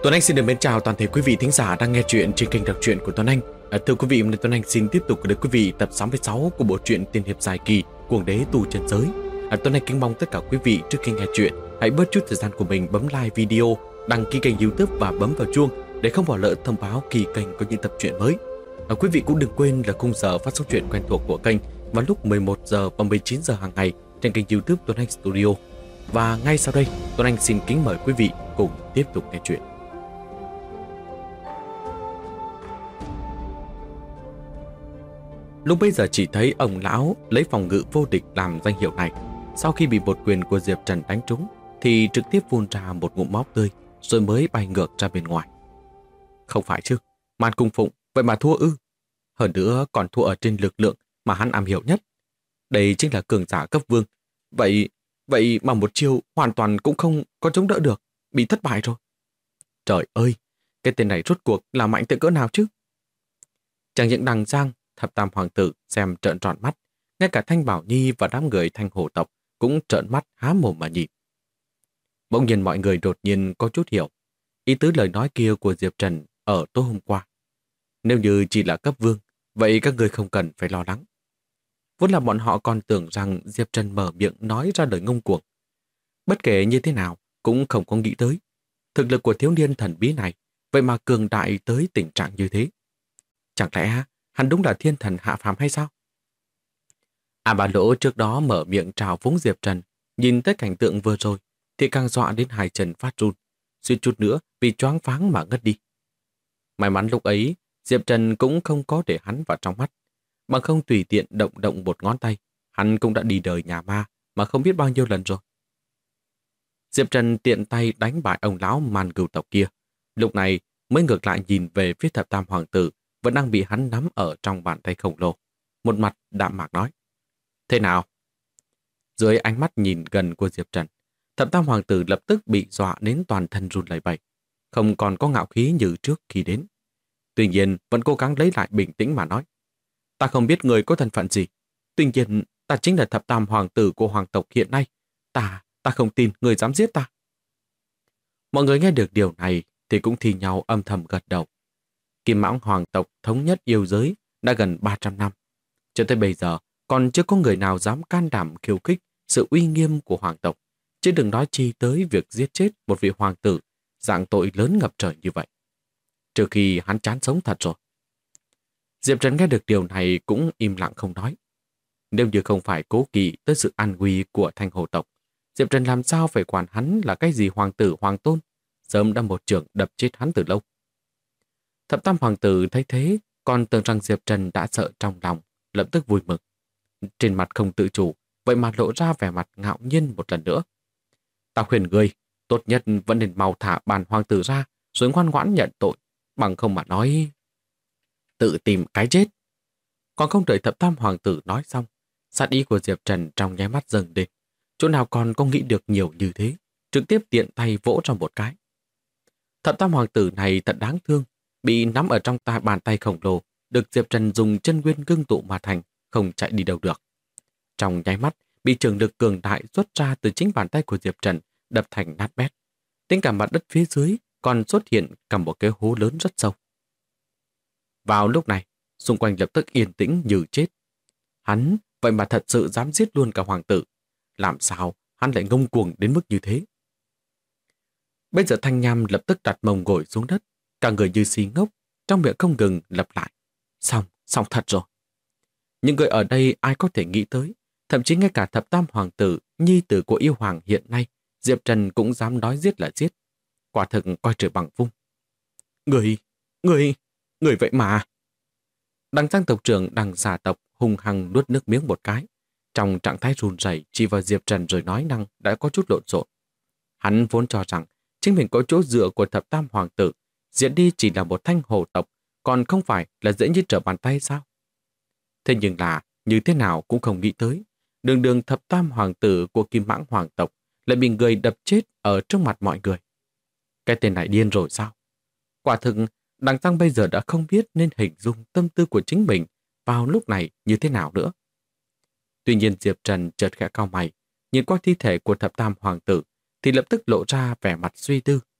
Tuấn Anh xin được mến chào toàn thể quý vị thính giả đang nghe chuyện trên kênh đọc truyện của Tuấn Anh. Thưa quý vị, hôm nay Tuấn Anh xin tiếp tục gửi đến quý vị tập 66 của bộ truyện tiên hiệp dài kỳ Cuồng đế tu chân giới. Tuấn Anh kính mong tất cả quý vị trước khi nghe chuyện hãy bớt chút thời gian của mình bấm like video, đăng ký kênh YouTube và bấm vào chuông để không bỏ lỡ thông báo khi kênh có những tập truyện mới. Quý vị cũng đừng quên là khung giờ phát sóng truyện quen thuộc của kênh vào lúc 11 giờ và 19 giờ hàng ngày trên kênh YouTube Tuấn Anh Studio. Và ngay sau đây, Tuấn Anh xin kính mời quý vị cùng tiếp tục nghe chuyện. Lúc bấy giờ chỉ thấy ông lão lấy phòng ngự vô địch làm danh hiệu này. Sau khi bị một quyền của Diệp Trần đánh trúng thì trực tiếp phun ra một ngụm máu tươi rồi mới bay ngược ra bên ngoài. Không phải chứ, Man Cung Phụng vậy mà thua ư? Hơn nữa còn thua ở trên lực lượng mà hắn am hiểu nhất. Đây chính là cường giả cấp vương. Vậy mà một chiêu hoàn toàn cũng không có chống đỡ được, bị thất bại rồi. Trời ơi, cái tên này rốt cuộc là mạnh tới cỡ nào chứ? Chẳng những Đằng Giang, Thập Tam Hoàng tử xem trợn tròn mắt, ngay cả Thanh Bảo Nhi và đám người Thanh Hổ tộc cũng trợn mắt há mồm mà nhìn. Bỗng nhiên mọi người đột nhiên có chút hiểu ý tứ lời nói kia của Diệp Trần ở tối hôm qua. Nếu như chỉ là cấp vương, vậy các người không cần phải lo lắng. Vốn là bọn họ còn tưởng rằng Diệp Trần mở miệng nói ra lời ngông cuồng. Bất kể như thế nào cũng không có nghĩ tới thực lực của thiếu niên thần bí này vậy mà cường đại tới tình trạng như thế. Chẳng lẽ hắn đúng là thiên thần hạ phàm hay sao? Bà Lỗ trước đó mở miệng trào phúng Diệp Trần, nhìn tới cảnh tượng vừa rồi thì càng dọa đến hai chân phát run, suýt chút nữa vì choáng váng mà ngất đi. May mắn lúc ấy Diệp Trần cũng không có để hắn vào trong mắt, bằng không tùy tiện động một ngón tay, hắn cũng đã đi đời nhà ma mà không biết bao nhiêu lần rồi. Diệp Trần tiện tay đánh bại ông lão Man Cửu tộc kia, lúc này mới ngược lại nhìn về phía Thập Tam Hoàng tử vẫn đang bị hắn nắm ở trong bàn tay khổng lồ. Một mặt đạm mạc nói: Thế nào? Dưới ánh mắt nhìn gần của Diệp Trần, Thập Tam Hoàng tử lập tức bị dọa đến toàn thân run lẩy bẩy, không còn có ngạo khí như trước khi đến. Tuy nhiên vẫn cố gắng lấy lại bình tĩnh mà nói: Ta không biết người có thân phận gì. Tuy nhiên ta chính là Thập Tam Hoàng tử của hoàng tộc hiện nay. Ta không tin người dám giết ta. Mọi người nghe được điều này thì cũng thi nhau âm thầm gật đầu. Kim Mãng hoàng tộc thống nhất yêu giới đã gần 300 năm. Cho tới bây giờ còn chưa có người nào dám can đảm khiêu khích sự uy nghiêm của hoàng tộc, chứ đừng nói chi tới việc giết chết một vị hoàng tử dạng tội lớn ngập trời như vậy. Trừ khi hắn chán sống thật rồi. Diệp Trần nghe được điều này cũng im lặng không nói. Nếu như không phải cố kỵ tới sự an nguy của Thanh Hồ tộc, Diệp Trần làm sao phải quản hắn là cái gì hoàng tử hoàng tôn, sớm đã một chưởng đập chết hắn từ lâu. Thập Tam Hoàng tử thấy thế, còn tưởng rằng Diệp Trần đã sợ trong lòng, lập tức vui mừng. Trên mặt không tự chủ, vậy mà lộ ra vẻ mặt ngạo nhiên một lần nữa. Ta khuyên ngươi, tốt nhất vẫn nên mau thả bản hoàng tử ra, rồi ngoan ngoãn nhận tội, bằng không mà nói tự tìm cái chết. Còn không đợi Thập Tam Hoàng tử nói xong, sát ý của Diệp Trần trong nháy mắt dâng lên. Chỗ nào còn có nghĩ được nhiều như thế, trực tiếp tiện tay vỗ trong một cái. Thập Tam Hoàng tử này thật đáng thương, bị nắm ở trong bàn tay khổng lồ, được Diệp Trần dùng chân nguyên ngưng tụ mà thành, không chạy đi đâu được. Trong nháy mắt, bị trường lực cường đại xuất ra từ chính bàn tay của Diệp Trần, đập thành nát bét. Tính cả mặt đất phía dưới còn xuất hiện cả một cái hố lớn rất sâu. Vào lúc này, xung quanh lập tức yên tĩnh như chết. Hắn vậy mà thật sự dám giết luôn cả hoàng tử. Làm sao hắn lại ngông cuồng đến mức như thế? Bây giờ Thanh Nham lập tức đặt mông ngồi xuống đất, cả người như si ngốc, trong miệng không ngừng lặp lại: Xong thật rồi. Nhưng người ở đây ai có thể nghĩ tới, thậm chí ngay cả Thập Tam Hoàng tử, nhi tử của yêu hoàng hiện nay, Diệp Trần cũng dám nói giết là giết. Quả thực coi trời bằng vung. Người vậy mà. Đằng Giang tộc trưởng Đằng Giả tộc hung hăng nuốt nước miếng một cái, trong trạng thái run rẩy chỉ vào Diệp Trần rồi nói năng đã có chút lộn xộn. Hắn vốn cho rằng chính mình có chỗ dựa của Thập Tam Hoàng tử, diệt đi chỉ là một Thanh Hồ tộc, còn không phải là dễ như trở bàn tay sao? Thế nhưng là như thế nào cũng không nghĩ tới, đường Thập Tam Hoàng tử của Kim Mãng hoàng tộc lại bị người đập chết ở trước mặt mọi người. Cái tên này điên rồi sao? Quả thực Đằng Giang bây giờ đã không biết nên hình dung tâm tư của chính mình vào lúc này như thế nào nữa. Tuy nhiên Diệp Trần chợt khẽ cau mày, nhìn qua thi thể của Thập Tam Hoàng tử thì lập tức lộ ra vẻ mặt suy tư.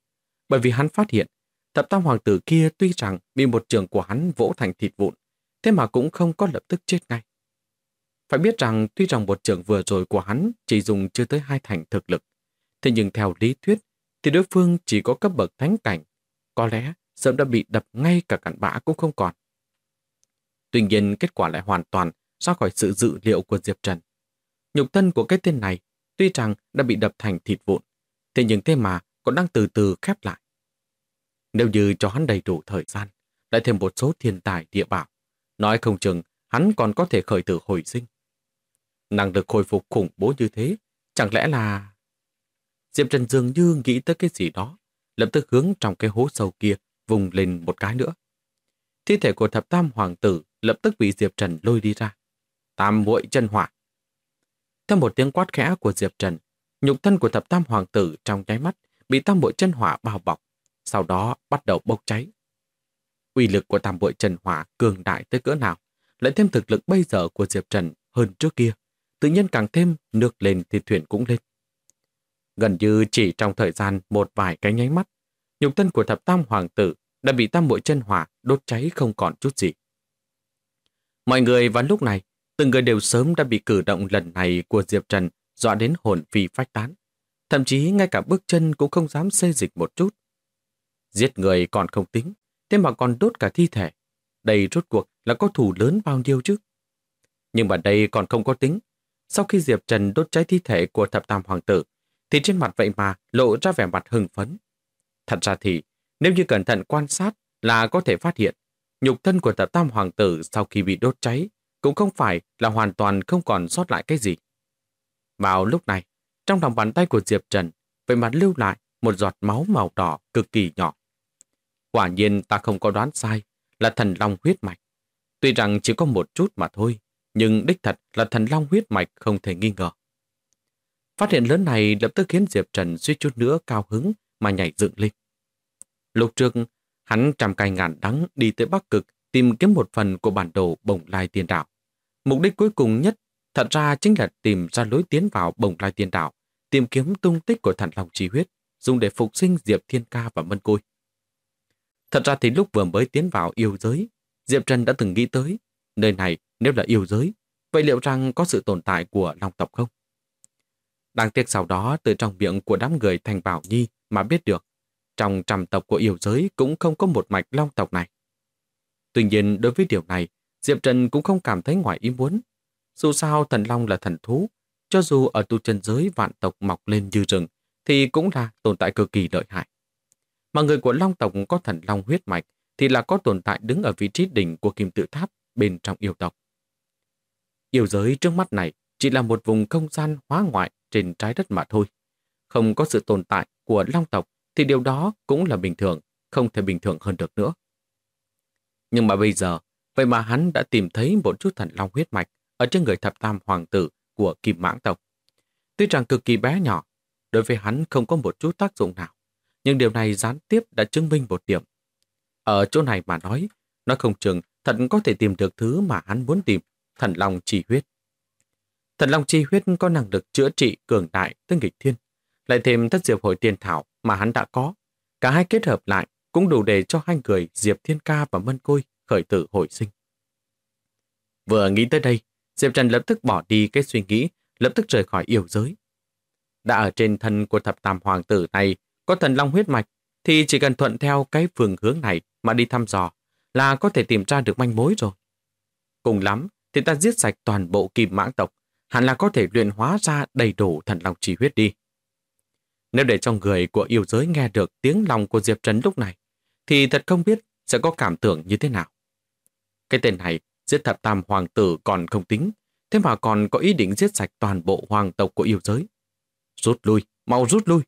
bởi vì hắn phát hiện thập tam hoàng tử kia tuy rằng bị một chưởng của hắn vỗ thành thịt vụn, thế mà cũng không có lập tức chết ngay. Phải biết rằng tuy rằng một chưởng vừa rồi của hắn chỉ dùng chưa tới 2 thành thực lực, thế nhưng theo lý thuyết thì đối phương chỉ có cấp bậc thánh cảnh, có lẽ sớm đã bị đập ngay cả cặn bã cũng không còn. Tuy nhiên kết quả lại hoàn toàn ra khỏi sự dự liệu của Diệp Trần. Nhục thân của cái tên này tuy rằng đã bị đập thành thịt vụn, thế nhưng thế mà còn đang từ từ khép lại. Nếu như cho hắn đầy đủ thời gian, lại thêm một số thiên tài địa bảo, nói không chừng hắn còn có thể khởi tử hồi sinh. Năng lực hồi phục khủng bố như thế, chẳng lẽ là... Diệp Trần dường như nghĩ tới cái gì đó, lập tức hướng trong cái hố sâu kia vùng lên một cái nữa. Thi thể của thập tam hoàng tử lập tức bị Diệp Trần lôi đi ra. Tam muội chân hỏa. Theo một tiếng quát khẽ của Diệp Trần, nhục thân của thập tam hoàng tử trong nháy mắt bị tam muội chân hỏa bao bọc, sau đó bắt đầu bốc cháy. Uy lực của tam muội chân hỏa cường đại tới cỡ nào, lại thêm thực lực bây giờ của Diệp Trần hơn trước kia, tự nhiên càng thêm nước lên thì thuyền cũng lên. Gần như chỉ trong thời gian một vài cái nháy mắt, nhục thân của thập tam hoàng tử đã bị tam muội chân hỏa đốt cháy không còn chút gì. Mọi người vào lúc này, từng người đều sớm đã bị cử động lần này của Diệp Trần dọa đến hồn phi phách tán. Thậm chí ngay cả bước chân cũng không dám xê dịch một chút. Giết người còn không tính, thế mà còn đốt cả thi thể. Đây rốt cuộc là có thù lớn bao nhiêu chứ? Nhưng mà đây còn không có tính. Sau khi Diệp Trần đốt cháy thi thể của thập tam hoàng tử, thì trên mặt vậy mà lộ ra vẻ mặt hưng phấn. Thật ra thì, nếu như cẩn thận quan sát là có thể phát hiện, nhục thân của thập tam hoàng tử sau khi bị đốt cháy cũng không phải là hoàn toàn không còn sót lại cái gì. Vào lúc này, trong lòng bàn tay của Diệp Trần vậy mà lưu lại một giọt máu màu đỏ cực kỳ nhỏ. Quả nhiên ta không có đoán sai, là thần long huyết mạch. Tuy rằng chỉ có một chút mà thôi, nhưng đích thật là thần long huyết mạch không thể nghi ngờ. Phát hiện lớn này lập tức khiến Diệp Trần suýt chút nữa cao hứng mà nhảy dựng lên. Lúc trước, hắn trăm cay ngàn đắng đi tới Bắc Cực tìm kiếm một phần của bản đồ Bồng Lai Tiên Đảo. Mục đích cuối cùng nhất thật ra chính là tìm ra lối tiến vào Bồng Lai Tiên Đảo, tìm kiếm tung tích của thần long chi huyết, dùng để phục sinh Diệp Thiên Ca và Mân Côi. Thật ra thì lúc vừa mới tiến vào yêu giới, Diệp Trần đã từng nghĩ tới, nơi này nếu là yêu giới, vậy liệu rằng có sự tồn tại của long tộc không? Đáng tiếc sau đó từ trong miệng của đám người Thành Bảo Nhi mà biết được, trong trăm tộc của yêu giới cũng không có một mạch long tộc này. Tuy nhiên đối với điều này, Diệp Trần cũng không cảm thấy ngoài ý muốn. Dù sao thần long là thần thú, cho dù ở tu chân giới vạn tộc mọc lên như rừng, thì cũng là tồn tại cực kỳ lợi hại. Mà người của long tộc có thần long huyết mạch thì là có tồn tại đứng ở vị trí đỉnh của kim tự tháp bên trong yêu tộc. Yêu giới trước mắt này chỉ là một vùng không gian hóa ngoại trên trái đất mà thôi. Không có sự tồn tại của long tộc thì điều đó cũng là bình thường, không thể bình thường hơn được nữa. Nhưng mà bây giờ, vậy mà hắn đã tìm thấy một chút thần long huyết mạch ở trên người thập tam hoàng tử của Kim Mãng tộc. Tuy rằng cực kỳ bé nhỏ, đối với hắn không có một chút tác dụng nào, nhưng điều này gián tiếp đã chứng minh một điểm. Ở chỗ này mà nói không chừng thật có thể tìm được thứ mà hắn muốn tìm, thần long chi huyết. Thần long chi huyết có năng lực chữa trị cường đại tới nghịch thiên, lại thêm thất diệp hội tiên thảo mà hắn đã có. Cả hai kết hợp lại cũng đủ để cho hai người Diệp Thiên Ca và Mân Côi khởi tử hồi sinh. Vừa nghĩ tới đây, Diệp Trần lập tức bỏ đi cái suy nghĩ, lập tức rời khỏi yêu giới. Đã ở trên thân của thập tam hoàng tử này có thần long huyết mạch, thì chỉ cần thuận theo cái phương hướng này mà đi thăm dò là có thể tìm ra được manh mối rồi. Cùng lắm thì ta giết sạch toàn bộ Kim Mãng tộc, hẳn là có thể luyện hóa ra đầy đủ thần long chi huyết đi. Nếu để cho người của yêu giới nghe được tiếng lòng của Diệp Trần lúc này, thì thật không biết sẽ có cảm tưởng như thế nào. Cái tên này giết thập tam hoàng tử còn không tính, thế mà còn có ý định giết sạch toàn bộ hoàng tộc của yêu giới. Rút lui, mau rút lui.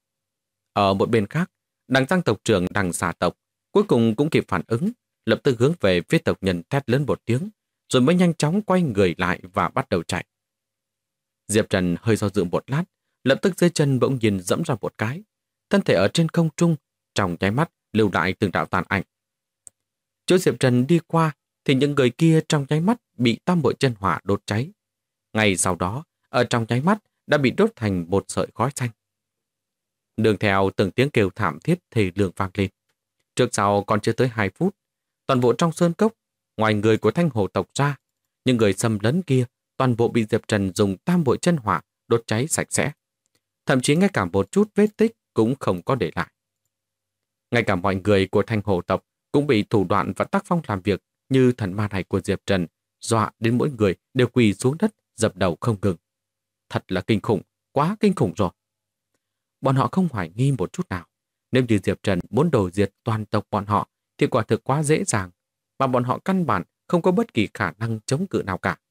Ở một bên khác, đằng Giang tộc trưởng đằng Xà tộc cuối cùng cũng kịp phản ứng, lập tức hướng về phía tộc nhân thét lớn một tiếng, rồi mới nhanh chóng quay người lại và bắt đầu chạy. Diệp Trần hơi do dự một lát, lập tức dưới chân bỗng nhiên dẫm ra một cái, thân thể ở trên không trung, trong nháy mắt lưu lại từng đạo tàn ảnh. Chỗ Diệp Trần đi qua thì những người kia trong nháy mắt bị tam bội chân hỏa đốt cháy. Ngay sau đó, ở trong nháy mắt đã bị đốt thành một sợi khói xanh. Đường theo từng tiếng kêu thảm thiết thề lương vang lên. Trước sau còn chưa tới 2 phút, toàn bộ trong sơn cốc, ngoài người của Thanh Hồ tộc ra, những người xâm lấn kia toàn bộ bị Diệp Trần dùng tam bội chân hỏa đốt cháy sạch sẽ. Thậm chí ngay cả một chút vết tích cũng không có để lại. Ngay cả mọi người của Thanh Hồ tộc cũng bị thủ đoạn và tác phong làm việc như thần ma này của Diệp Trần dọa đến mỗi người đều quỳ xuống đất dập đầu không ngừng. Thật là kinh khủng, quá kinh khủng rồi. Bọn họ không hoài nghi một chút nào. Nếu như Diệp Trần muốn đổ diệt toàn tộc bọn họ thì quả thực quá dễ dàng, mà bọn họ căn bản không có bất kỳ khả năng chống cự nào cả.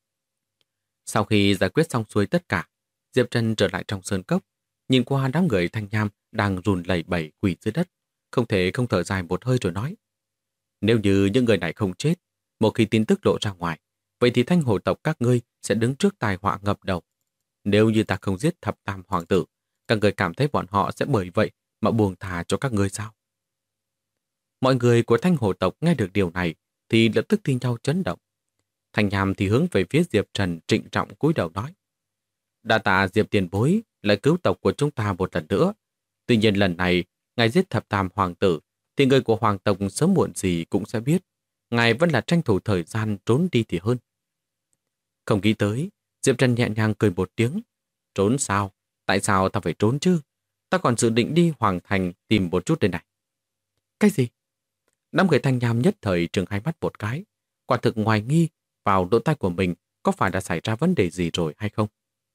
Sau khi giải quyết xong xuôi tất cả, Diệp Trần trở lại trong sơn cốc, nhìn qua đám người Thanh Nham đang run lẩy bẩy quỳ dưới đất, không thể không thở dài một hơi rồi nói. Nếu như những người này không chết, một khi tin tức lộ ra ngoài, vậy thì Thanh Hồ tộc các ngươi sẽ đứng trước tai họa ngập đầu. Nếu như ta không giết thập tam hoàng tử, các người cảm thấy bọn họ sẽ bởi vậy mà buông thà cho các ngươi sao? Mọi người của Thanh Hồ tộc nghe được điều này thì lập tức thi nhau chấn động. Thanh Nham thì hướng về phía Diệp Trần trịnh trọng cúi đầu nói. Đa tạ Diệp tiền bối lại cứu tộc của chúng ta một lần nữa. Tuy nhiên lần này, ngài giết thập tam hoàng tử, thì người của hoàng tộc sớm muộn gì cũng sẽ biết. Ngài vẫn là tranh thủ thời gian trốn đi thì hơn. Không nghĩ tới, Diệp Trần nhẹ nhàng cười một tiếng. Trốn sao? Tại sao ta phải trốn chứ? Ta còn dự định đi Hoàng Thành tìm một chút đây này. Cái gì? Đám người Thanh Nham nhất thời trừng hai mắt một cái. Quả thực hoài nghi vào lỗ tai của mình có phải đã xảy ra vấn đề gì rồi hay không?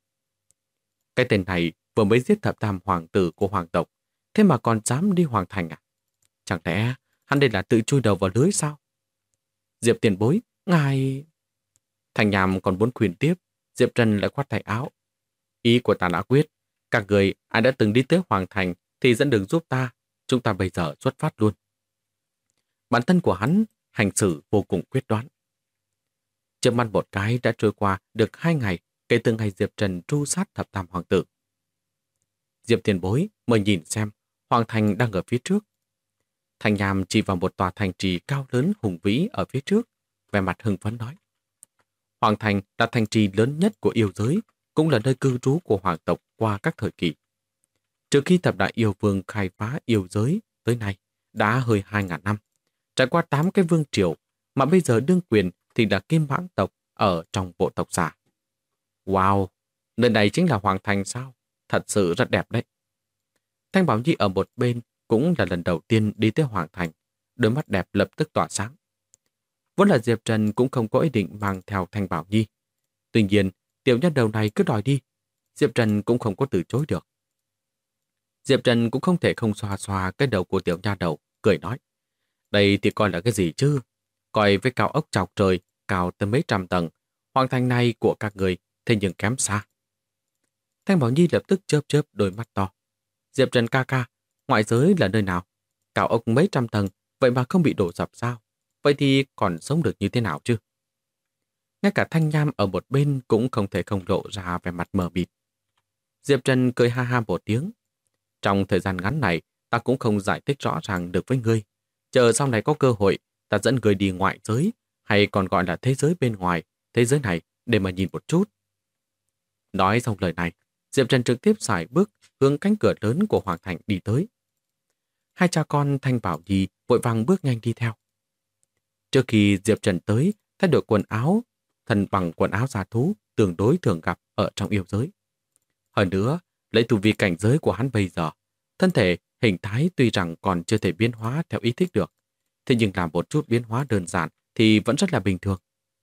Cái tên này vừa mới giết thập tam hoàng tử của hoàng tộc, thế mà còn dám đi Hoàng Thành à? Chẳng lẽ hắn đây là tự chui đầu vào lưới sao? Diệp tiền bối, ngài... Thanh Nham còn muốn khuyên tiếp, Diệp Trần lại khoát tay áo. Ý của ta đã quyết, các người ai đã từng đi tới Hoàng Thành thì dẫn đường giúp ta, chúng ta bây giờ xuất phát luôn. Bản thân của hắn hành xử vô cùng quyết đoán. Trước mắt một cái đã trôi qua được 2 ngày kể từ ngày Diệp Trần tru sát thập tam hoàng tử. Diệp tiền bối mời nhìn xem, Hoàng Thành đang ở phía trước. Thanh Nham chỉ vào một tòa thành trì cao lớn hùng vĩ ở phía trước, vẻ mặt hưng phấn nói. Hoàng Thành là thành trì lớn nhất của yêu giới, cũng là nơi cư trú của hoàng tộc qua các thời kỳ. Trước khi thập đại yêu vương khai phá yêu giới tới nay, đã hơi 2.000 năm, trải qua 8 cái vương triều, mà bây giờ đương quyền thì là Kim Mãng tộc ở trong bộ tộc giả. Wow, nơi này chính là Hoàng Thành sao? Thật sự rất đẹp đấy. Thanh Bảo Nhi ở một bên cũng là lần đầu tiên đi tới Hoàng Thành, đôi mắt đẹp lập tức tỏa sáng. Vốn là Diệp Trần cũng không có ý định mang theo Thanh Bảo Nhi. Tuy nhiên, tiểu nha đầu này cứ đòi đi, Diệp Trần cũng không có từ chối được. Diệp Trần cũng không thể không xoa xoa cái đầu của tiểu nha đầu, cười nói. Đây thì coi là cái gì chứ? Coi với cao ốc chọc trời, cao tới mấy trăm tầng, Hoàng Thành này của các người thế nhưng kém xa. Thanh Bảo Nhi lập tức chớp chớp đôi mắt to. Diệp Trần ca ca, ngoại giới là nơi nào? Cao ốc mấy trăm tầng, vậy mà không bị đổ sập sao? Vậy thì còn sống được như thế nào chứ? Ngay cả Thanh Nham ở một bên cũng không thể không lộ ra vẻ mặt mờ mịt. Diệp Trần cười ha ha một tiếng. Trong thời gian ngắn này, ta cũng không giải thích rõ ràng được với ngươi. Chờ sau này có cơ hội, ta dẫn ngươi đi ngoại giới, hay còn gọi là thế giới bên ngoài, thế giới này để mà nhìn một chút. Nói xong lời này, Diệp Trần trực tiếp xài bước hướng cánh cửa lớn của Hoàng Thành đi tới. Hai cha con Thanh Bảo Nhi vội vàng bước nhanh đi theo. Trước khi Diệp Trần tới, thay đổi quần áo, thân bằng quần áo gia thú tương đối thường gặp ở trong yêu giới. Hơn nữa, lấy tu vi cảnh giới của hắn bây giờ, thân thể, hình thái tuy rằng còn chưa thể biến hóa theo ý thích được, thế nhưng làm một chút biến hóa đơn giản thì vẫn rất là bình thường.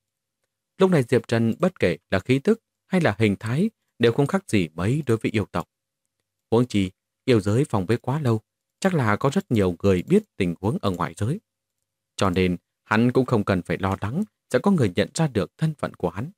Lúc này Diệp Trần bất kể là khí tức hay là hình thái đều không khác gì mấy đối với yêu tộc. Huống chi, yêu giới phòng bế quá lâu, chắc là có rất nhiều người biết tình huống ở ngoài giới. Cho nên, hắn cũng không cần phải lo lắng sẽ có người nhận ra được thân phận của hắn.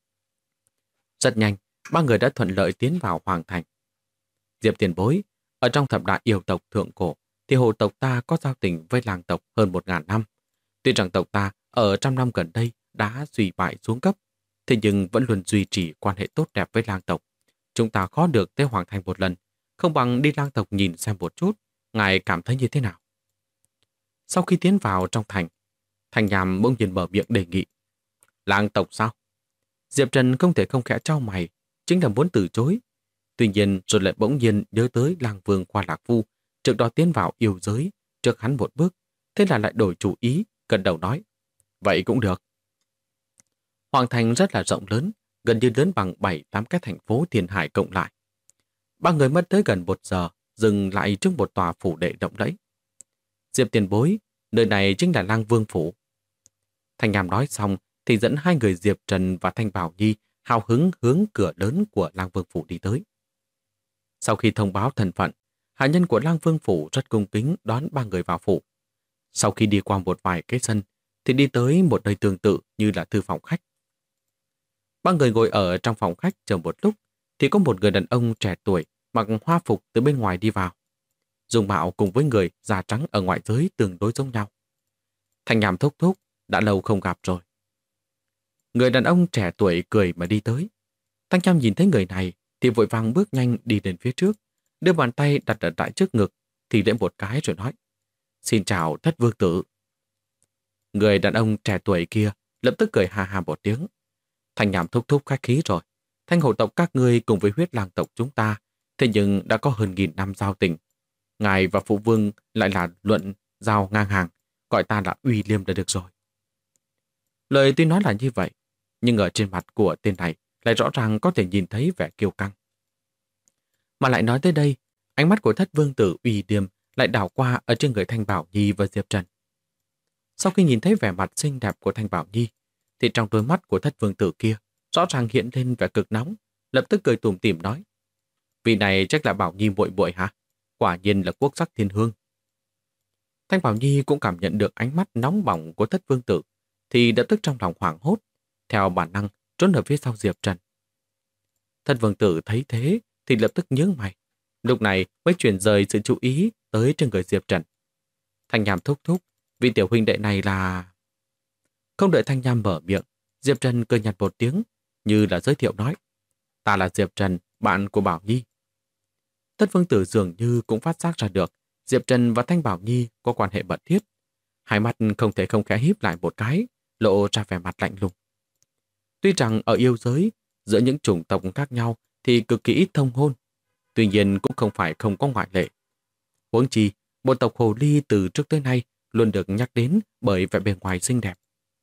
Rất nhanh, 3 người đã thuận lợi tiến vào Hoàng Thành. Diệp tiền bối, ở trong thập đại yêu tộc thượng cổ, thì hồ tộc ta có giao tình với làng tộc hơn 1.000 năm. Tuy rằng tộc ta ở trăm năm gần đây đã suy bại xuống cấp, thế nhưng vẫn luôn duy trì quan hệ tốt đẹp với lang tộc. Chúng ta khó được tới Hoàng Thành một lần, không bằng đi lang tộc nhìn xem một chút, ngài cảm thấy như thế nào? Sau khi tiến vào trong thành, Thanh Nham bỗng nhiên mở miệng đề nghị. Lang tộc sao? Diệp Trần không thể không khẽ trao mày, chính là muốn từ chối. Tuy nhiên rồi lại bỗng nhiên nhớ tới Lang Vương Khoa Lạc Phu, trước đó tiến vào yêu giới, trước hắn một bước, thế là lại đổi chủ ý, gật đầu nói. Vậy cũng được. Hoàng thành rất là rộng lớn, gần như lớn bằng 7-8 cái thành phố thiên hải cộng lại. Ba người mất tới gần 1 giờ, dừng lại trước một tòa phủ đệ rộng rãi. Diệp tiền bối, nơi này chính là Lang Vương Phủ. Thanh Nham nói xong thì dẫn hai người Diệp Trần và Thanh Bảo Nhi hào hứng hướng cửa lớn của Lang Vương Phủ đi tới. Sau khi thông báo thân phận, hạ nhân của Lang Vương Phủ rất cung kính đón ba người vào phủ. Sau khi đi qua một vài cái sân, thì đi tới một nơi tương tự như là thư phòng khách. Ba người ngồi ở trong phòng khách chờ một lúc, thì có một người đàn ông trẻ tuổi mặc hoa phục từ bên ngoài đi vào. Dung mạo cùng với người da trắng ở ngoại giới tương đối giống nhau. Thanh Nham thúc thúc, đã lâu không gặp rồi. Người đàn ông trẻ tuổi cười mà đi tới. Thanh Nham nhìn thấy người này thì vội vàng bước nhanh đi đến phía trước, đưa bàn tay đặt ở tại trước ngực, thì lễ một cái rồi nói: Xin chào Thất Vương Tử. Người đàn ông trẻ tuổi kia lập tức cười ha ha một tiếng. Thanh Nham thúc thúc khách khí rồi. Thanh hổ tộc các ngươi cùng với huyết lang tộc chúng ta, thế nhưng đã có hơn 1000 năm giao tình. Ngài và phụ vương lại là luận giao ngang hàng, gọi ta là Uy Liêm đã được rồi. Lời tuy nói là như vậy, nhưng ở trên mặt của tên này lại rõ ràng có thể nhìn thấy vẻ kiêu căng. Mà lại nói tới đây, ánh mắt của Thất Vương Tử Uy Liêm lại đảo qua ở trên người Thanh Bảo Nhi và Diệp Trần. Sau khi nhìn thấy vẻ mặt xinh đẹp của Thanh Bảo Nhi, thì trong đôi mắt của Thất Vương Tử kia rõ ràng hiện lên vẻ cực nóng, lập tức cười tủm tỉm nói: Vị này chắc là Bảo Nhi muội muội hả? Quả nhiên là quốc sắc thiên hương. Thanh Bảo Nhi cũng cảm nhận được ánh mắt nóng bỏng của Thất Vương Tử, thì lập tức trong lòng hoảng hốt, theo bản năng trốn ở phía sau Diệp Trần. Thất Vương Tử thấy thế thì lập tức nhướng mày, lúc này mới chuyển rời sự chú ý tới trên người Diệp Trần. Thanh Nham thúc thúc, vị tiểu huynh đệ này là... Không đợi Thanh Nham mở miệng, Diệp Trần cười nhạt một tiếng, như là giới thiệu nói: Ta là Diệp Trần, bạn của Bảo Nhi. Thất Vương Tử dường như cũng phát giác ra được Diệp Trần và Thanh Bảo Nhi có quan hệ mật thiết. Hai mắt không thể không khẽ híp lại một cái, lộ ra vẻ mặt lạnh lùng. Tuy rằng ở yêu giới, giữa những chủng tộc khác nhau thì cực kỳ ít thông hôn, tuy nhiên cũng không phải không có ngoại lệ. Huống chi, bộ tộc Hồ Ly từ trước tới nay luôn được nhắc đến bởi vẻ bề ngoài xinh đẹp.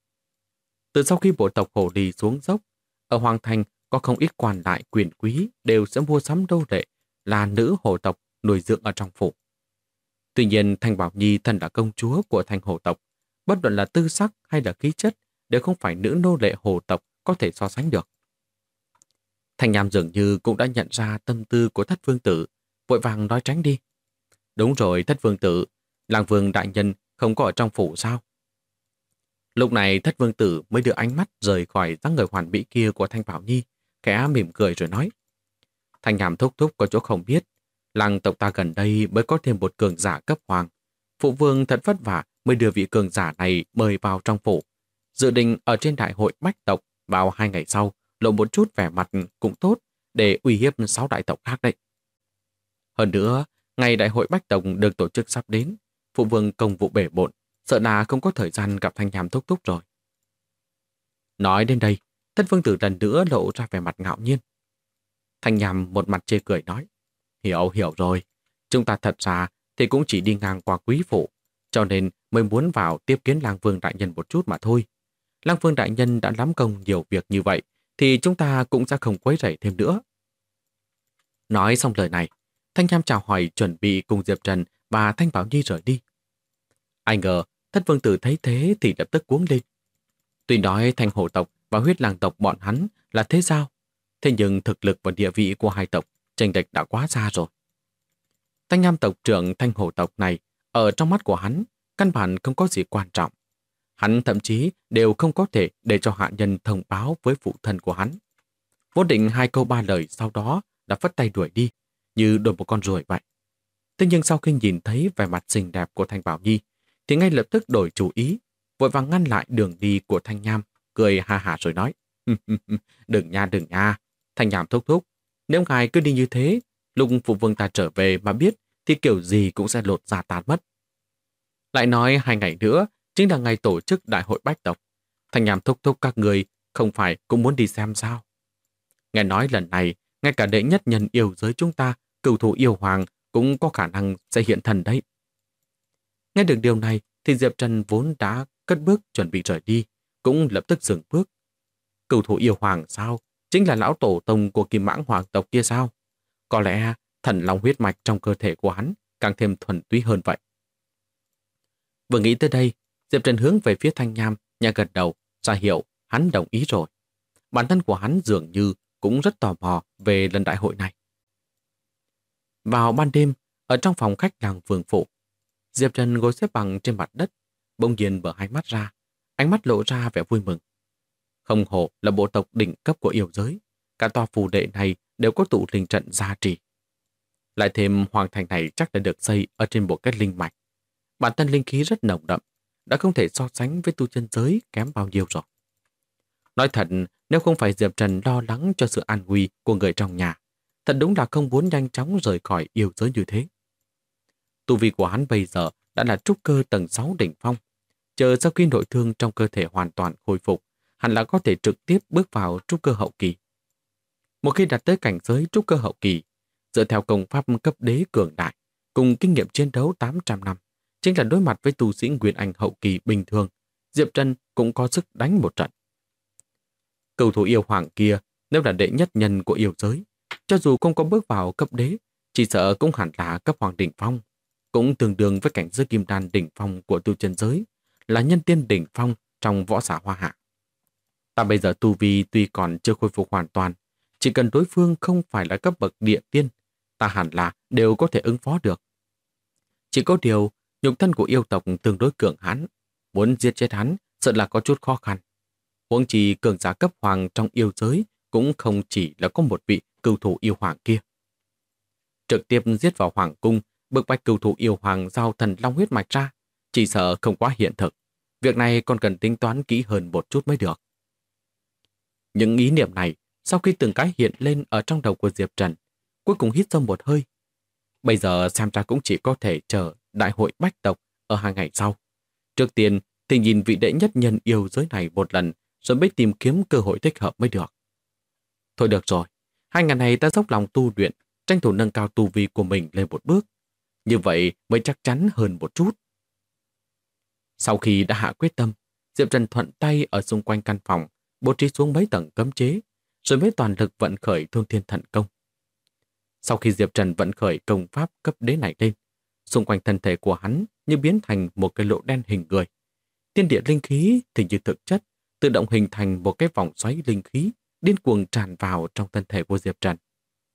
Từ sau khi bộ tộc Hồ Ly xuống dốc, ở Hoàng Thành có không ít quan lại quyền quý đều sẽ mua sắm đô lệ là nữ hồ tộc nuôi dưỡng ở trong phủ. Tuy nhiên, Thanh Bảo Nhi thân là công chúa của Thanh hồ tộc, bất luận là tư sắc hay là khí chất đều không phải nữ nô lệ hồ tộc có thể so sánh được. Thanh Nham dường như cũng đã nhận ra tâm tư của Thất Vương Tử, vội vàng nói tránh đi. Đúng rồi Thất Vương Tử, Lang Vương đại nhân không có ở trong phủ sao? Lúc này Thất Vương Tử mới đưa ánh mắt rời khỏi dáng người hoàn mỹ kia của Thanh Bảo Nhi, khẽ mỉm cười rồi nói: Thanh Nham thúc thúc có chỗ không biết, Lang tộc ta gần đây mới có thêm một cường giả cấp hoàng. Phụ vương thật vất vả mới đưa vị cường giả này mời vào trong phủ. Dự định ở trên đại hội bách tộc vào 2 ngày sau lộ một chút vẻ mặt cũng tốt để uy hiếp 6 đại tộc khác đấy. Hơn nữa, ngày đại hội bách tộc được tổ chức sắp đến, phụ vương công vụ bể bộn, sợ là không có thời gian gặp Thanh Nham thúc thúc rồi. Nói đến đây, Thất Vương Tử lần nữa lộ ra vẻ mặt ngạo nhiên. Thanh Nham một mặt chê cười nói: Hiểu rồi, chúng ta thật ra thì cũng chỉ đi ngang qua quý phủ, cho nên mới muốn vào tiếp kiến Lang Vương đại nhân một chút mà thôi. Lang Vương đại nhân đã lắm công nhiều việc như vậy, thì chúng ta cũng sẽ không quấy rầy thêm nữa. Nói xong lời này, Thanh Nham chào hỏi chuẩn bị cùng Diệp Trần và Thanh Bảo Nhi rời đi. Ai ngờ, Thất Vương Tử thấy thế thì lập tức cuống lên. Tuy nói Thanh hổ tộc và huyết lang tộc bọn hắn là thế sao, thế nhưng thực lực và địa vị của hai tộc chênh lệch đã quá xa rồi. Thanh Nham tộc trưởng Thanh hổ tộc này ở trong mắt của hắn căn bản không có gì quan trọng. Hắn thậm chí đều không có thể để cho hạ nhân thông báo với phụ thân của hắn. Vốn định 2 câu 3 lời sau đó đã phất tay đuổi đi, như đuổi một con ruồi vậy. Thế nhưng sau khi nhìn thấy vẻ mặt xinh đẹp của Thanh Bảo Nhi, thì ngay lập tức đổi chủ ý, vội vàng ngăn lại đường đi của Thanh Nham, cười ha hả rồi nói: đừng nha, Thanh Nham thúc thúc, nếu ngài cứ đi như thế, lúc phụ vương ta trở về mà biết thì kiểu gì cũng sẽ lột da tan mất. Lại nói 2 ngày nữa chính là ngày tổ chức đại hội bách tộc. Thanh Nham thúc thúc các người không phải cũng muốn đi xem sao? Nghe nói lần này ngay cả đệ nhất nhân yêu giới chúng ta, cửu thủ yêu hoàng, cũng có khả năng sẽ hiện thần đấy. Nghe được điều này thì Diệp Trần vốn đã cất bước chuẩn bị rời đi, cũng lập tức dừng bước. Cửu thủ yêu hoàng sao? Chính là lão tổ tông của Kim Mãng hoàng tộc kia sao? Có lẽ thần long huyết mạch trong cơ thể của hắn càng thêm thuần túy hơn vậy. Vừa nghĩ tới đây, Diệp Trần hướng về phía Thanh Nham, nhà gật đầu, ra hiệu hắn đồng ý rồi. Bản thân của hắn dường như cũng rất tò mò về lần đại hội này. Vào ban đêm, ở trong phòng khách làng Vương Phủ, Diệp Trần ngồi xếp bằng trên mặt đất, bỗng nhiên mở hai mắt ra, ánh mắt lộ ra vẻ vui mừng. Không hổ là bộ tộc đỉnh cấp của yêu giới, cả tòa phù đệ này đều có tụ linh trận gia trì. Lại thêm hoàng thành này chắc đã được xây ở trên bộ kết linh mạch. Bản thân linh khí rất nồng đậm, đã không thể so sánh với tu chân giới kém bao nhiêu rồi. Nói thật, nếu không phải Diệp Trần lo lắng cho sự an nguy của người trong nhà, thật đúng là không muốn nhanh chóng rời khỏi yêu giới như thế. Tu vi của hắn bây giờ đã là trúc cơ tầng 6 đỉnh phong. Chờ sau khi nội thương trong cơ thể hoàn toàn khôi phục, hẳn là có thể trực tiếp bước vào trúc cơ hậu kỳ. Một khi đạt tới cảnh giới trúc cơ hậu kỳ, dựa theo công pháp cấp đế cường đại, cùng kinh nghiệm chiến đấu 800 năm, chính là đối mặt với tu sĩ Nguyên Anh hậu kỳ bình thường, Diệp Trần cũng có sức đánh một trận. Cửu thủ yêu hoàng kia, nếu là đệ nhất nhân của yêu giới, cho dù không có bước vào cấp đế, chỉ sợ cũng hẳn là cấp hoàng đỉnh phong, cũng tương đương với cảnh giới kim đan đỉnh phong của tu chân giới, là nhân tiên đỉnh phong trong võ giả hoa hạ. Ta bây giờ tu vi tuy còn chưa khôi phục hoàn toàn, chỉ cần đối phương không phải là cấp bậc địa tiên, ta hẳn là đều có thể ứng phó được. Chỉ có điều, nhục thân của yêu tộc tương đối cường hãn, muốn giết chết hắn sợ là có chút khó khăn. Huống chi cường giả cấp hoàng trong yêu giới cũng không chỉ là có một vị cửu thủ yêu hoàng kia. Trực tiếp giết vào hoàng cung, bức bách cửu thủ yêu hoàng giao thần long huyết mạch ra, chỉ sợ không quá hiện thực. Việc này còn cần tính toán kỹ hơn một chút mới được. Những ý niệm này, sau khi từng cái hiện lên ở trong đầu của Diệp Trần, cuối cùng hít sâu một hơi. Bây giờ xem ra cũng chỉ có thể chờ đại hội bách tộc ở 2 ngày sau. Trước tiên thì nhìn vị đệ nhất nhân yêu giới này một lần, rồi mới tìm kiếm cơ hội thích hợp mới được. Thôi được rồi, 2 ngày này ta dốc lòng tu luyện, tranh thủ nâng cao tu vi của mình lên một bước. Như vậy mới chắc chắn hơn một chút. Sau khi đã hạ quyết tâm, Diệp Trần thuận tay ở xung quanh căn phòng, bố trí xuống mấy tầng cấm chế, rồi mới toàn lực vận khởi Thôn Thiên Thần Công. Sau khi Diệp Trần vận khởi công pháp cấp đế này lên, xung quanh thân thể của hắn như biến thành một cái lỗ đen hình người. Thiên địa linh khí thì như thực chất, tự động hình thành một cái vòng xoáy linh khí điên cuồng tràn vào trong thân thể của Diệp Trần.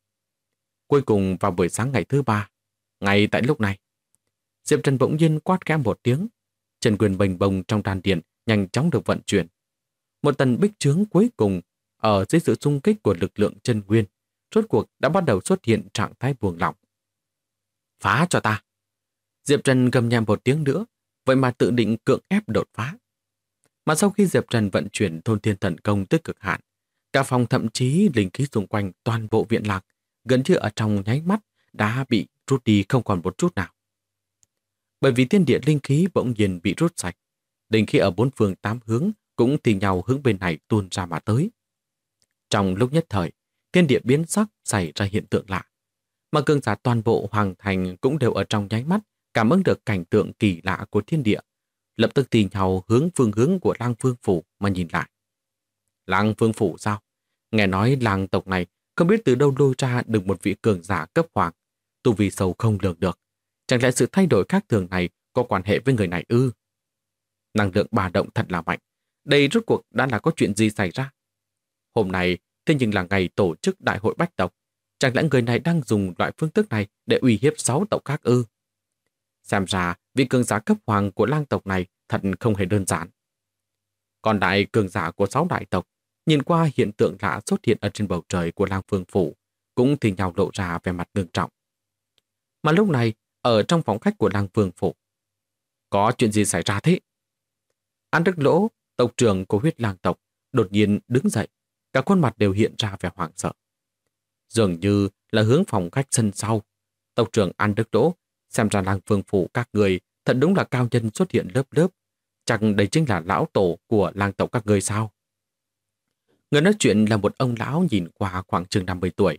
Cuối cùng vào buổi sáng ngày thứ 3, ngay tại lúc này, Diệp Trần bỗng nhiên quát khẽ một tiếng, chân quyền bềnh bồng trong đan điền nhanh chóng được vận chuyển. Một tầng bích chướng cuối cùng ở dưới sự xung kích của lực lượng chân nguyên, rốt cuộc đã bắt đầu xuất hiện trạng thái buông lỏng. Phá cho ta! Diệp Trần gầm nhẹ một tiếng nữa, vậy mà tự định cưỡng ép đột phá. Mà sau khi Diệp Trần vận chuyển Thôn Thiên Thần Công tới cực hạn, cả phòng thậm chí linh khí xung quanh toàn bộ viện lạc, gần như ở trong nháy mắt đã bị rút đi không còn một chút nào. Bởi vì thiên địa linh khí bỗng nhiên bị rút sạch, linh khí ở 4 phương 8 hướng cũng thì nhau hướng bên này tuôn ra mà tới. Trong lúc nhất thời, thiên địa biến sắc xảy ra hiện tượng lạ. Mà cường giả toàn bộ hoàng thành cũng đều ở trong nháy mắt cảm ứng được cảnh tượng kỳ lạ của thiên địa, lập tức tìm nhau hướng phương hướng của Lang Vương Phủ mà nhìn lại. Lang Vương Phủ sao? Nghe nói làng tộc này không biết từ đâu lôi ra được một vị cường giả cấp hoàng, tu vi sâu không lường được. Chẳng lẽ sự thay đổi khác thường này có quan hệ với người này ư? Năng lượng bà động thật là mạnh. Đây rốt cuộc đã là có chuyện gì xảy ra? Hôm nay thế nhưng là ngày tổ chức đại hội bách tộc. Chẳng lẽ người này đang dùng loại phương thức này để uy hiếp 6 tộc khác ư? Xem ra vị cường giả cấp hoàng của lang tộc này thật không hề đơn giản. Còn đại cường giả của 6 đại tộc, nhìn qua hiện tượng lạ xuất hiện ở trên bầu trời của Lang Vương Phủ, cũng thì nhau lộ ra vẻ mặt ngưng trọng. Mà lúc này, ở trong phòng khách của Lang Vương Phủ, có chuyện gì xảy ra thế? An Đức Lỗ, tộc trưởng của huyết lang tộc, đột nhiên đứng dậy, cả khuôn mặt đều hiện ra vẻ hoảng sợ. Dường như là hướng phòng khách sân sau. Tộc trưởng An Đức Lỗ, xem ra Lang Vương Phủ các người thật đúng là cao nhân xuất hiện lớp lớp. Chẳng đây chính là lão tổ của lang tộc các người sao? Người nói chuyện là một ông lão nhìn qua khoảng chừng 50 tuổi,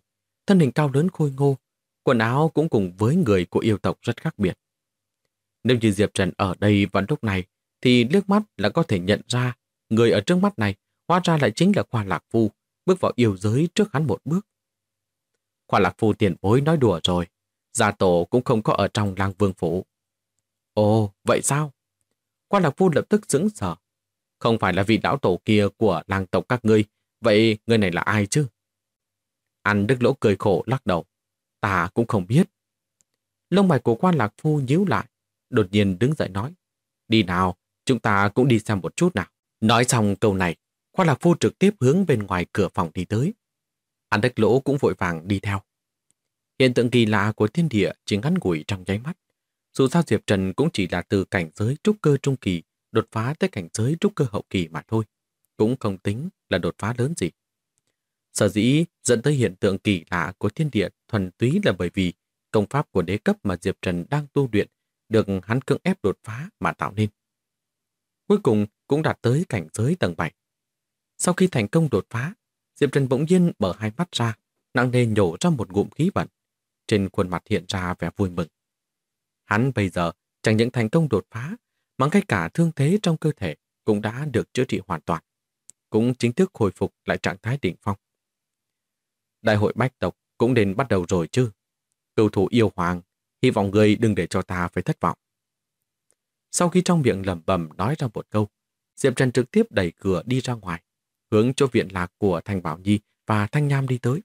thân hình cao lớn khôi ngô, quần áo cũng cùng với người của yêu tộc rất khác biệt. Nếu như Diệp Trần ở đây vào lúc này, thì liếc mắt là có thể nhận ra người ở trước mắt này hóa ra lại chính là Khoa Lạc Phu, bước vào yêu giới trước hắn một bước. Khoa Lạc Phu tiền bối nói đùa rồi, gia tổ cũng không có ở trong Lang Vương phủ. Ồ, vậy sao? Khoa Lạc Phu lập tức sững sờ. Không phải là vị lão tổ kia của làng tộc các ngươi, vậy người này là ai chứ? An Đức Lỗ cười khổ lắc đầu. Ta cũng không biết. Lông mày của Khoa Lạc Phu nhíu lại, đột nhiên đứng dậy nói. Đi nào, chúng ta cũng đi xem một chút nào. Nói xong câu này, Khoa Lạc Phu trực tiếp hướng bên ngoài cửa phòng đi tới. An Đức Lỗ cũng vội vàng đi theo. Hiện tượng kỳ lạ của thiên địa chỉ ngắn ngủi trong nháy mắt. Dù sao Diệp Trần cũng chỉ là từ cảnh giới trúc cơ trung kỳ đột phá tới cảnh giới trúc cơ hậu kỳ mà thôi. Cũng không tính là đột phá lớn gì. Sở dĩ dẫn tới hiện tượng kỳ lạ của thiên địa thuần túy là bởi vì công pháp của đế cấp mà Diệp Trần đang tu luyện được hắn cưỡng ép đột phá mà tạo nên. Cuối cùng cũng đạt tới cảnh giới tầng 7. Sau khi thành công đột phá, Diệp Trần bỗng nhiên mở hai mắt ra, nặng nề nhổ ra một ngụm khí bẩn. Trên khuôn mặt hiện ra vẻ vui mừng. Hắn bây giờ chẳng những thành công đột phá, mà ngay cả thương thế trong cơ thể cũng đã được chữa trị hoàn toàn, cũng chính thức hồi phục lại trạng thái đỉnh phong. Đại hội bách tộc cũng đến bắt đầu rồi chứ. Cửu thủ yêu hoàng, hy vọng người đừng để cho ta phải thất vọng. Sau khi trong miệng lẩm bẩm nói ra một câu, Diệp Trần trực tiếp đẩy cửa đi ra ngoài, hướng cho viện lạc của Thanh Bảo Nhi và Thanh Nham đi tới.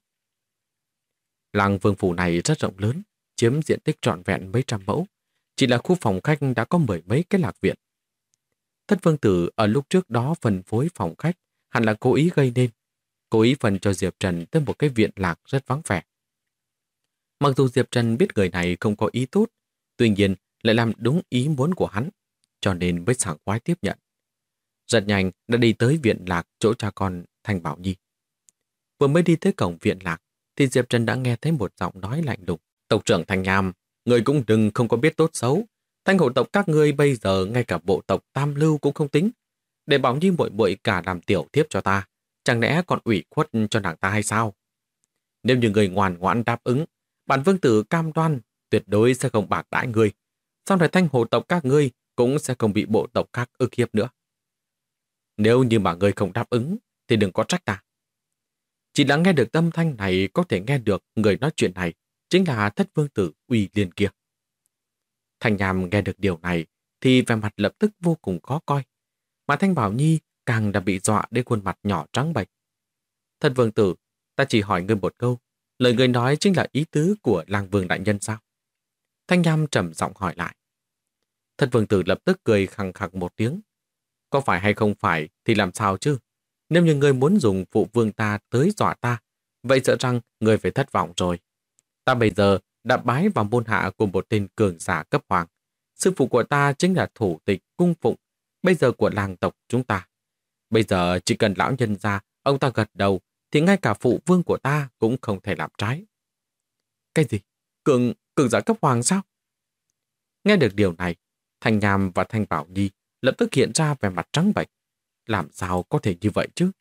Làng Vương phủ này rất rộng lớn, chiếm diện tích trọn vẹn mấy trăm mẫu, chỉ là khu phòng khách đã có mười mấy cái lạc viện. Thất vương tử ở lúc trước đó phân phối phòng khách hẳn là cố ý gây nên, cố ý phân cho Diệp Trần tới một cái viện lạc rất vắng vẻ. Mặc dù Diệp Trần biết người này không có ý tốt, tuy nhiên lại làm đúng ý muốn của hắn, cho nên mới sảng khoái tiếp nhận. Rất nhanh đã đi tới viện lạc chỗ cha con Thanh Bảo Nhi. Vừa mới đi tới cổng viện lạc, thì Diệp Trần đã nghe thấy một giọng nói lạnh lùng. Tộc trưởng Thanh Nham, người cũng đừng không có biết tốt xấu. Thanh hộ tộc các ngươi bây giờ ngay cả bộ tộc Tam Lưu cũng không tính. Để Bảo Nhi muội muội cả làm tiểu thiếp cho ta, chẳng lẽ còn ủy khuất cho nàng ta hay sao? Nếu như người ngoan ngoãn đáp ứng, bản vương tử cam đoan tuyệt đối sẽ không bạc đãi ngươi. Sau này thanh hộ tộc các ngươi cũng sẽ không bị bộ tộc khác ức hiếp nữa. Nếu như mà ngươi không đáp ứng, thì đừng có trách ta. Chỉ là nghe được âm thanh này có thể nghe được người nói chuyện này chính là thất vương tử Uy Liên kia. Thanh Nham nghe được điều này thì vẻ mặt lập tức vô cùng khó coi, mà Thanh Bảo Nhi càng đã bị dọa đến khuôn mặt nhỏ trắng bệch. Thất vương tử, ta chỉ hỏi ngươi một câu, lời ngươi nói chính là ý tứ của Lang Vương đại nhân sao? Thanh Nham trầm giọng hỏi lại. Thất vương tử lập tức cười khằng khặc một tiếng. Có phải hay không phải thì làm sao chứ? Nếu như ngươi muốn dùng phụ vương ta tới dọa ta, vậy sợ rằng ngươi phải thất vọng rồi. Ta bây giờ đã bái vào môn hạ của một tên cường giả cấp hoàng. Sư phụ của ta chính là thủ tịch cung phụng, bây giờ của làng tộc chúng ta. Bây giờ chỉ cần lão nhân ra, ông ta gật đầu, thì ngay cả phụ vương của ta cũng không thể làm trái. Cái gì? Cường giả cấp hoàng sao? Nghe được điều này, Thanh Nham và Thanh Bảo Nhi lập tức hiện ra vẻ mặt trắng bệch. Làm sao có thể như vậy chứ?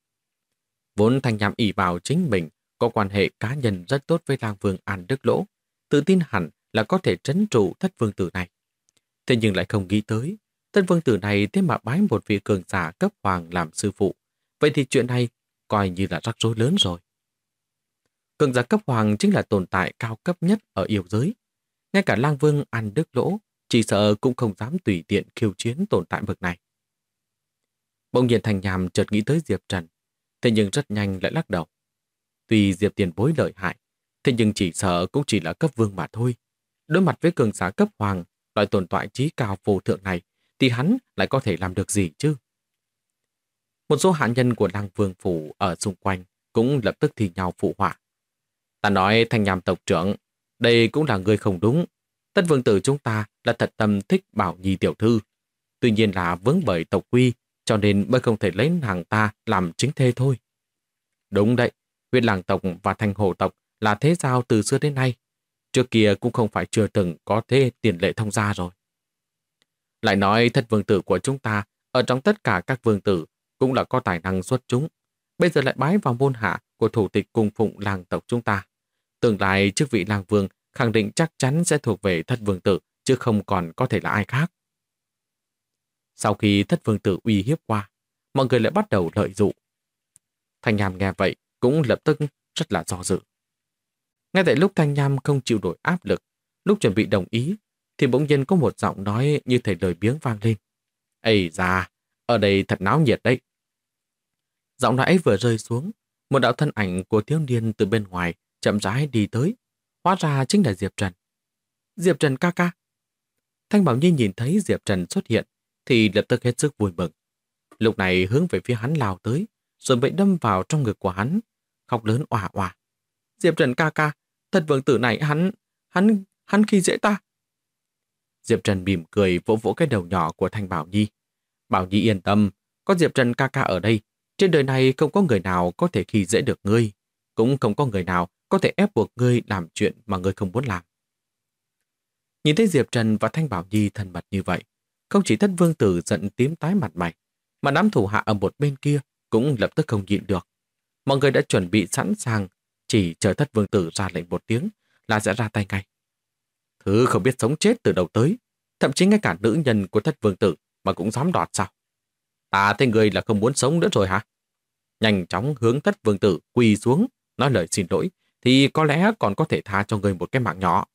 Vốn Thanh Nham ỷ vào chính mình có quan hệ cá nhân rất tốt với Lang Vương An Đức Lỗ, tự tin hẳn là có thể trấn trụ thất vương tử này. Thế nhưng lại không nghĩ tới, thất vương tử này thế mà bái một vị cường giả cấp hoàng làm sư phụ. Vậy thì chuyện này coi như là rắc rối lớn rồi. Cường giả cấp hoàng chính là tồn tại cao cấp nhất ở yêu giới. Ngay cả Lang Vương An Đức Lỗ chỉ sợ cũng không dám tùy tiện khiêu chiến tồn tại bậc này. Bỗng nhiên Thanh Nham chợt nghĩ tới Diệp Trần, thế nhưng rất nhanh lại lắc đầu. Tuy Diệp tiền bối lợi hại, thế nhưng chỉ sợ cũng chỉ là cấp vương mà thôi. Đối mặt với cường giả cấp hoàng, loại tồn tại trí cao vô thượng này, thì hắn lại có thể làm được gì chứ? Một số hạ nhân của Lang Vương phủ ở xung quanh cũng lập tức thì nhau phụ họa. Ta nói Thanh Nham tộc trưởng, đây cũng là người không đúng. Tất vương tử chúng ta là thật tâm thích Bảo Nhi tiểu thư. Tuy nhiên là vướng bởi tộc quy, cho nên mới không thể lấy nàng ta làm chính thê thôi. Đúng đấy, huyết làng tộc và Thanh Hồ tộc là thế giao từ xưa đến nay. Trước kia cũng không phải chưa từng có thế tiền lệ thông gia rồi. Lại nói thất vương tử của chúng ta, ở trong tất cả các vương tử, cũng là có tài năng xuất chúng. Bây giờ lại bái vào môn hạ của thủ tịch cung phụng làng tộc chúng ta. Tương lai chức vị lang vương khẳng định chắc chắn sẽ thuộc về Thất Vương Tử, chứ không còn có thể là ai khác. Sau khi Thất Vương Tử uy hiếp qua, mọi người lại bắt đầu lợi dụ. Thanh Nham nghe vậy cũng lập tức rất là do dự. Ngay tại lúc Thanh Nham không chịu nổi áp lực, lúc chuẩn bị đồng ý, thì bỗng nhiên có một giọng nói như thể lời biếng vang lên. Ây da, ở đây thật náo nhiệt đấy. Giọng nói ấy vừa rơi xuống, một đạo thân ảnh của thiếu niên từ bên ngoài chậm rãi đi tới. Hóa ra chính là Diệp Trần. Diệp Trần ca ca. Thanh Bảo Nhi nhìn thấy Diệp Trần xuất hiện thì lập tức hết sức vui mừng. Lúc này hướng về phía hắn lao tới, rồi bị đâm vào trong ngực của hắn, khóc lớn òa òa. Diệp Trần ca ca, Thất Vương Tử này hắn khi dễ ta. Diệp Trần mỉm cười vỗ vỗ cái đầu nhỏ của Thanh Bảo Nhi. Bảo Nhi yên tâm, có Diệp Trần ca ca ở đây, trên đời này không có người nào có thể khi dễ được ngươi, cũng không có người nào có thể ép buộc ngươi làm chuyện mà ngươi không muốn làm. Nhìn thấy Diệp Trần và Thanh Bảo Nhi thân mật như vậy, không chỉ Thất Vương Tử giận tím tái mặt mày, mà đám thủ hạ ở một bên kia cũng lập tức không nhịn được. Mọi người đã chuẩn bị sẵn sàng, chỉ chờ Thất Vương Tử ra lệnh một tiếng là sẽ ra tay ngay. Thứ không biết sống chết từ đầu tới, thậm chí ngay cả nữ nhân của Thất Vương Tử mà cũng dám đoạt sao? Ta thấy người là không muốn sống nữa rồi hả? Nhanh chóng hướng Thất Vương Tử quỳ xuống, nói lời xin lỗi, thì có lẽ còn có thể tha cho người một cái mạng nhỏ.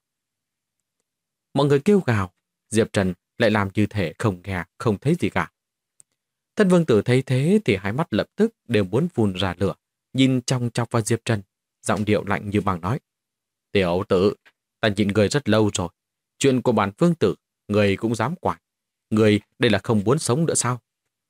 Mọi người kêu gào, Diệp Trần lại làm như thể không nghe, không thấy gì cả. Thất Vương Tử thấy thế thì hai mắt lập tức đều muốn vùn ra lửa, nhìn chòng chọc vào Diệp Trần, giọng điệu lạnh như băng nói. Tiểu tử, ta nhịn người rất lâu rồi. Chuyện của bản Vương Tử, người cũng dám quản. Người đây là không muốn sống nữa sao?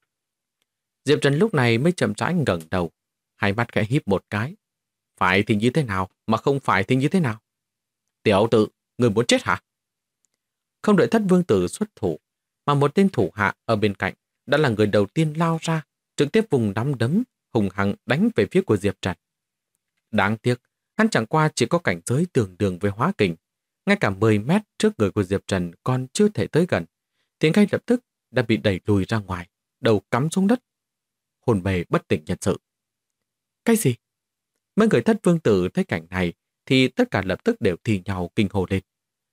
Diệp Trần lúc này mới chậm rãi ngẩng đầu, hai mắt khẽ híp một cái. Phải thì như thế nào, mà không phải thì như thế nào? Tiểu tử, người muốn chết hả? Không đợi Thất Vương Tử xuất thủ, mà một tên thủ hạ ở bên cạnh đã là người đầu tiên lao ra, trực tiếp vùng nắm đấm, hùng hăng đánh về phía của Diệp Trần. Đáng tiếc, hắn chẳng qua chỉ có cảnh giới tương đương với hóa kình. Ngay cả 10 mét trước người của Diệp Trần còn chưa thể tới gần, thì ngay lập tức đã bị đẩy lùi ra ngoài, đầu cắm xuống đất. Hồn mê bất tỉnh nhân sự. Cái gì? Mấy người Thất Vương Tử thấy cảnh này thì tất cả lập tức đều thì nhau kinh hô lên.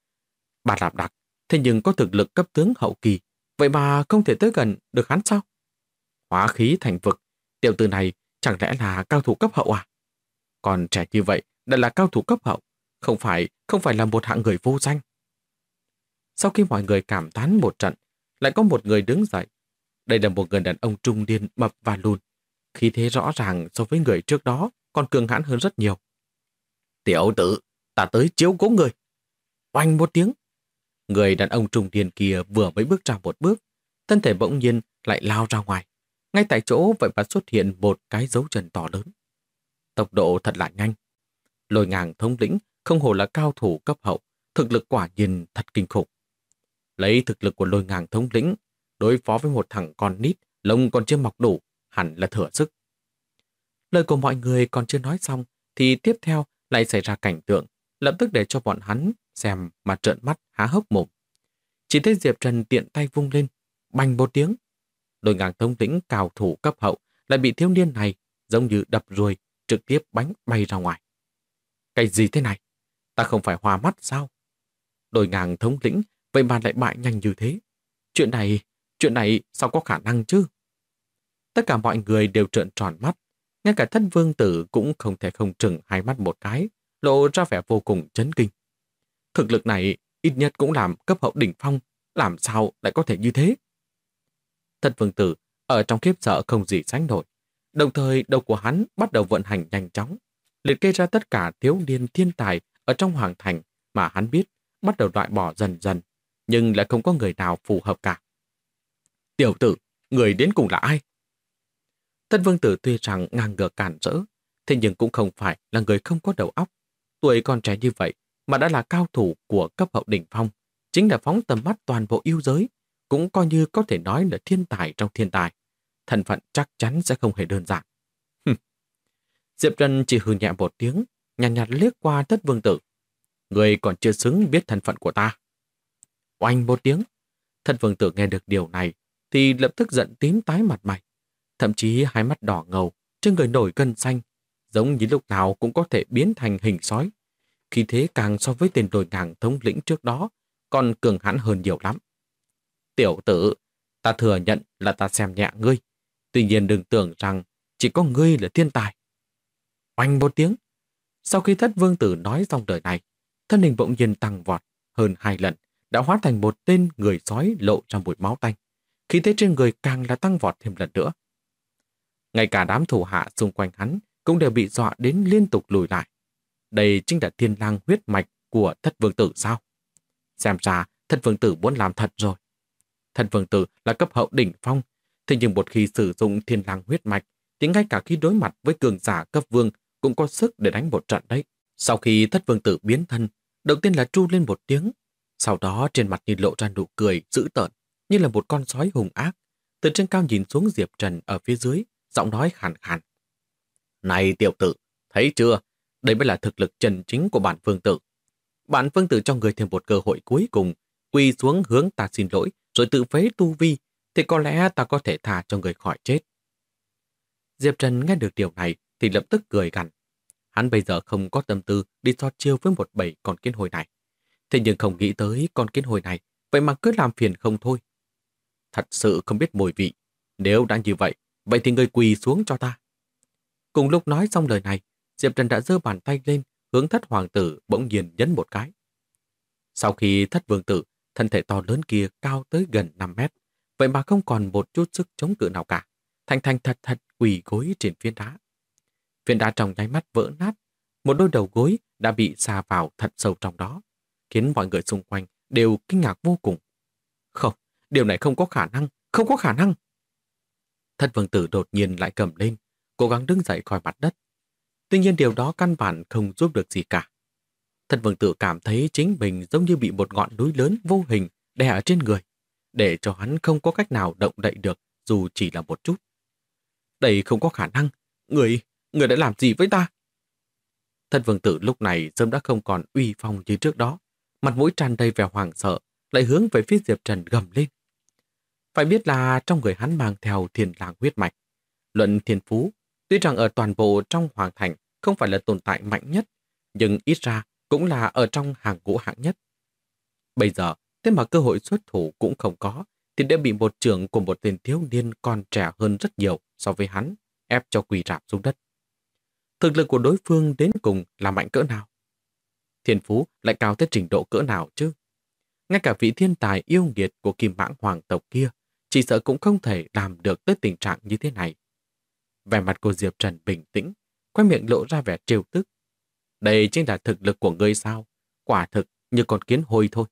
Bà Lạp Đặc, thế nhưng có thực lực cấp tướng hậu kỳ, vậy mà không thể tới gần được hắn sao? Hóa khí thành vực, tiểu tử này chẳng lẽ là cao thủ cấp hậu à? Còn trẻ như vậy đã là cao thủ cấp hậu, không phải là một hạng người vô danh. Sau khi mọi người cảm thán một trận, lại có một người đứng dậy. Đây là một người đàn ông trung niên mập và lùn, khí thế rõ ràng so với người trước đó còn cường hãn hơn rất nhiều. Tiểu tử, ta tới chiếu cố người. Oanh một tiếng. Người đàn ông trung niên kia vừa mới bước ra một bước, thân thể bỗng nhiên lại lao ra ngoài. Ngay tại chỗ vậy mà xuất hiện một cái dấu chân to lớn. Tốc độ thật là nhanh. Lôi Ngàng thống lĩnh không hổ là cao thủ cấp hậu, thực lực quả nhiên thật kinh khủng. Lấy thực lực của Lôi Ngàng thống lĩnh, đối phó với một thằng con nít, lông còn chưa mọc đủ, hẳn là thừa sức. Lời của mọi người còn chưa nói xong, thì tiếp theo lại xảy ra cảnh tượng, lập tức để cho bọn hắn xem mà trợn mắt há hốc mồm. Chỉ thấy Diệp Trần tiện tay vung lên, bành một tiếng. Lôi Ngàng thống lĩnh cao thủ cấp hậu lại bị thiếu niên này giống như đập ruồi, trực tiếp bánh bay ra ngoài. Cái gì thế này? Ta không phải hoa mắt sao? Lôi Ngàng thống lĩnh vậy mà lại bại nhanh như thế. Chuyện này sao có khả năng chứ? Tất cả mọi người đều trợn tròn mắt, ngay cả Thất Vương Tử cũng không thể không chừng hai mắt một cái, lộ ra vẻ vô cùng chấn kinh. Thực lực này ít nhất cũng làm cấp hậu đỉnh phong, làm sao lại có thể như thế? Thất Vương Tử ở trong khiếp sợ không gì sánh nổi, đồng thời đầu của hắn bắt đầu vận hành nhanh chóng, liệt kê ra tất cả thiếu niên thiên tài ở trong hoàng thành mà hắn biết, bắt đầu loại bỏ dần dần, nhưng lại không có người nào phù hợp cả. Tiểu tử, người đến cùng là ai? Thất Vương Tử tuy rằng ngang ngược cản rỡ, thế nhưng cũng không phải là người không có đầu óc. Tuổi còn trẻ như vậy mà đã là cao thủ của cấp hậu đỉnh phong, chính là phóng tầm mắt toàn bộ yêu giới, cũng coi như có thể nói là thiên tài trong thiên tài. Thân phận chắc chắn sẽ không hề đơn giản. Diệp Trần chỉ hừ nhẹ một tiếng, nhàn nhạt liếc qua Thất Vương Tử. Người còn chưa xứng biết thân phận của ta. Oanh một tiếng. Thất Vương Tử nghe được điều này thì lập tức giận tím tái mặt mày. Thậm chí hai mắt đỏ ngầu, trên người nổi gân xanh, giống như lúc nào cũng có thể biến thành hình sói. khí thế càng so với tên đồi ngàng thống lĩnh trước đó, còn cường hãn hơn nhiều lắm. Tiểu tử, ta thừa nhận là ta xem nhẹ ngươi. Tuy nhiên đừng tưởng rằng chỉ có ngươi là thiên tài. Oanh một tiếng. Sau khi Thất Vương Tử nói xong lời này, thân hình bỗng nhiên tăng vọt hơn 2 lần, đã hóa thành một tên người sói lộ ra mùi máu tanh. Khí thế trên người càng là tăng vọt thêm lần nữa. Ngay cả đám thủ hạ xung quanh hắn cũng đều bị dọa đến liên tục lùi lại. Đây chính là thiên lang huyết mạch của Thất Vương Tử sao? Xem ra Thất Vương Tử muốn làm thật rồi. Thất Vương Tử là cấp hậu đỉnh phong, thế nhưng một khi sử dụng thiên lang huyết mạch thì ngay cả khi đối mặt với cường giả cấp vương cũng có sức để đánh một trận đấy. Sau khi Thất Vương Tử biến thân, đầu tiên là tru lên một tiếng, sau đó trên mặt nhìn lộ ra nụ cười dữ tợn, như là một con sói hung ác. Từ trên cao nhìn xuống Diệp Trần ở phía dưới, giọng nói khàn khàn. Này tiểu tử, thấy chưa? Đây mới là thực lực chân chính của bản Vương Tử. Bản Vương Tử cho người thêm một cơ hội cuối cùng, quỳ xuống hướng ta xin lỗi, rồi tự phế tu vi, thì có lẽ ta có thể tha cho người khỏi chết. Diệp Trần nghe được điều này thì lập tức cười gằn. Hắn bây giờ không có tâm tư đi so chiêu với một bầy con kiến hồi này. Thế nhưng không nghĩ tới con kiến hồi này, vậy mà cứ làm phiền không thôi. Thật sự không biết mùi vị. Nếu đã như vậy, vậy thì người quỳ xuống cho ta. Cùng lúc nói xong lời này, Diệp Trần đã giơ bàn tay lên, hướng Thất Hoàng Tử bỗng nhiên nhấn một cái. Sau khi Thất Vương Tử, thân thể to lớn kia cao tới gần 5 mét, vậy mà không còn một chút sức chống cự nào cả. Thành thành thật thật quỳ gối trên phiến đá. Phiến đá trong nháy mắt vỡ nát, một đôi đầu gối đã bị sa vào thật sâu trong đó, khiến mọi người xung quanh đều kinh ngạc vô cùng. Không, điều này không có khả năng, không có khả năng. Thất Vương Tử đột nhiên lại cầm lên, cố gắng đứng dậy khỏi mặt đất. Tuy nhiên điều đó căn bản không giúp được gì cả. Thất Vương Tử cảm thấy chính mình giống như bị một ngọn núi lớn vô hình đè ở trên người, để cho hắn không có cách nào động đậy được dù chỉ là một chút. Đây không có khả năng, người đã làm gì với ta? Thất Vương Tử lúc này sớm đã không còn uy phong như trước đó, mặt mũi tràn đầy vẻ hoảng sợ, lại hướng về phía Diệp Trần gầm lên. Phải biết là trong người hắn mang theo thiên lang huyết mạch. Luận thiên phú, tuy rằng ở toàn bộ trong hoàng thành không phải là tồn tại mạnh nhất, nhưng ít ra cũng là ở trong hàng ngũ hạng nhất. Bây giờ, thế mà cơ hội xuất thủ cũng không có, thì đã bị một trưởng của một tên thiếu niên còn trẻ hơn rất nhiều so với hắn, ép cho quỳ rạp xuống đất. Thực lực của đối phương đến cùng là mạnh cỡ nào? Thiên phú lại cao tới trình độ cỡ nào chứ? Ngay cả vị thiên tài yêu nghiệt của Kim Mãng hoàng tộc kia, chỉ sợ cũng không thể làm được tới tình trạng như thế này. Vẻ mặt của Diệp Trần bình tĩnh, khoe miệng lộ ra vẻ trêu tức. Đây chính là thực lực của ngươi sao? Quả thực như con kiến hôi thôi.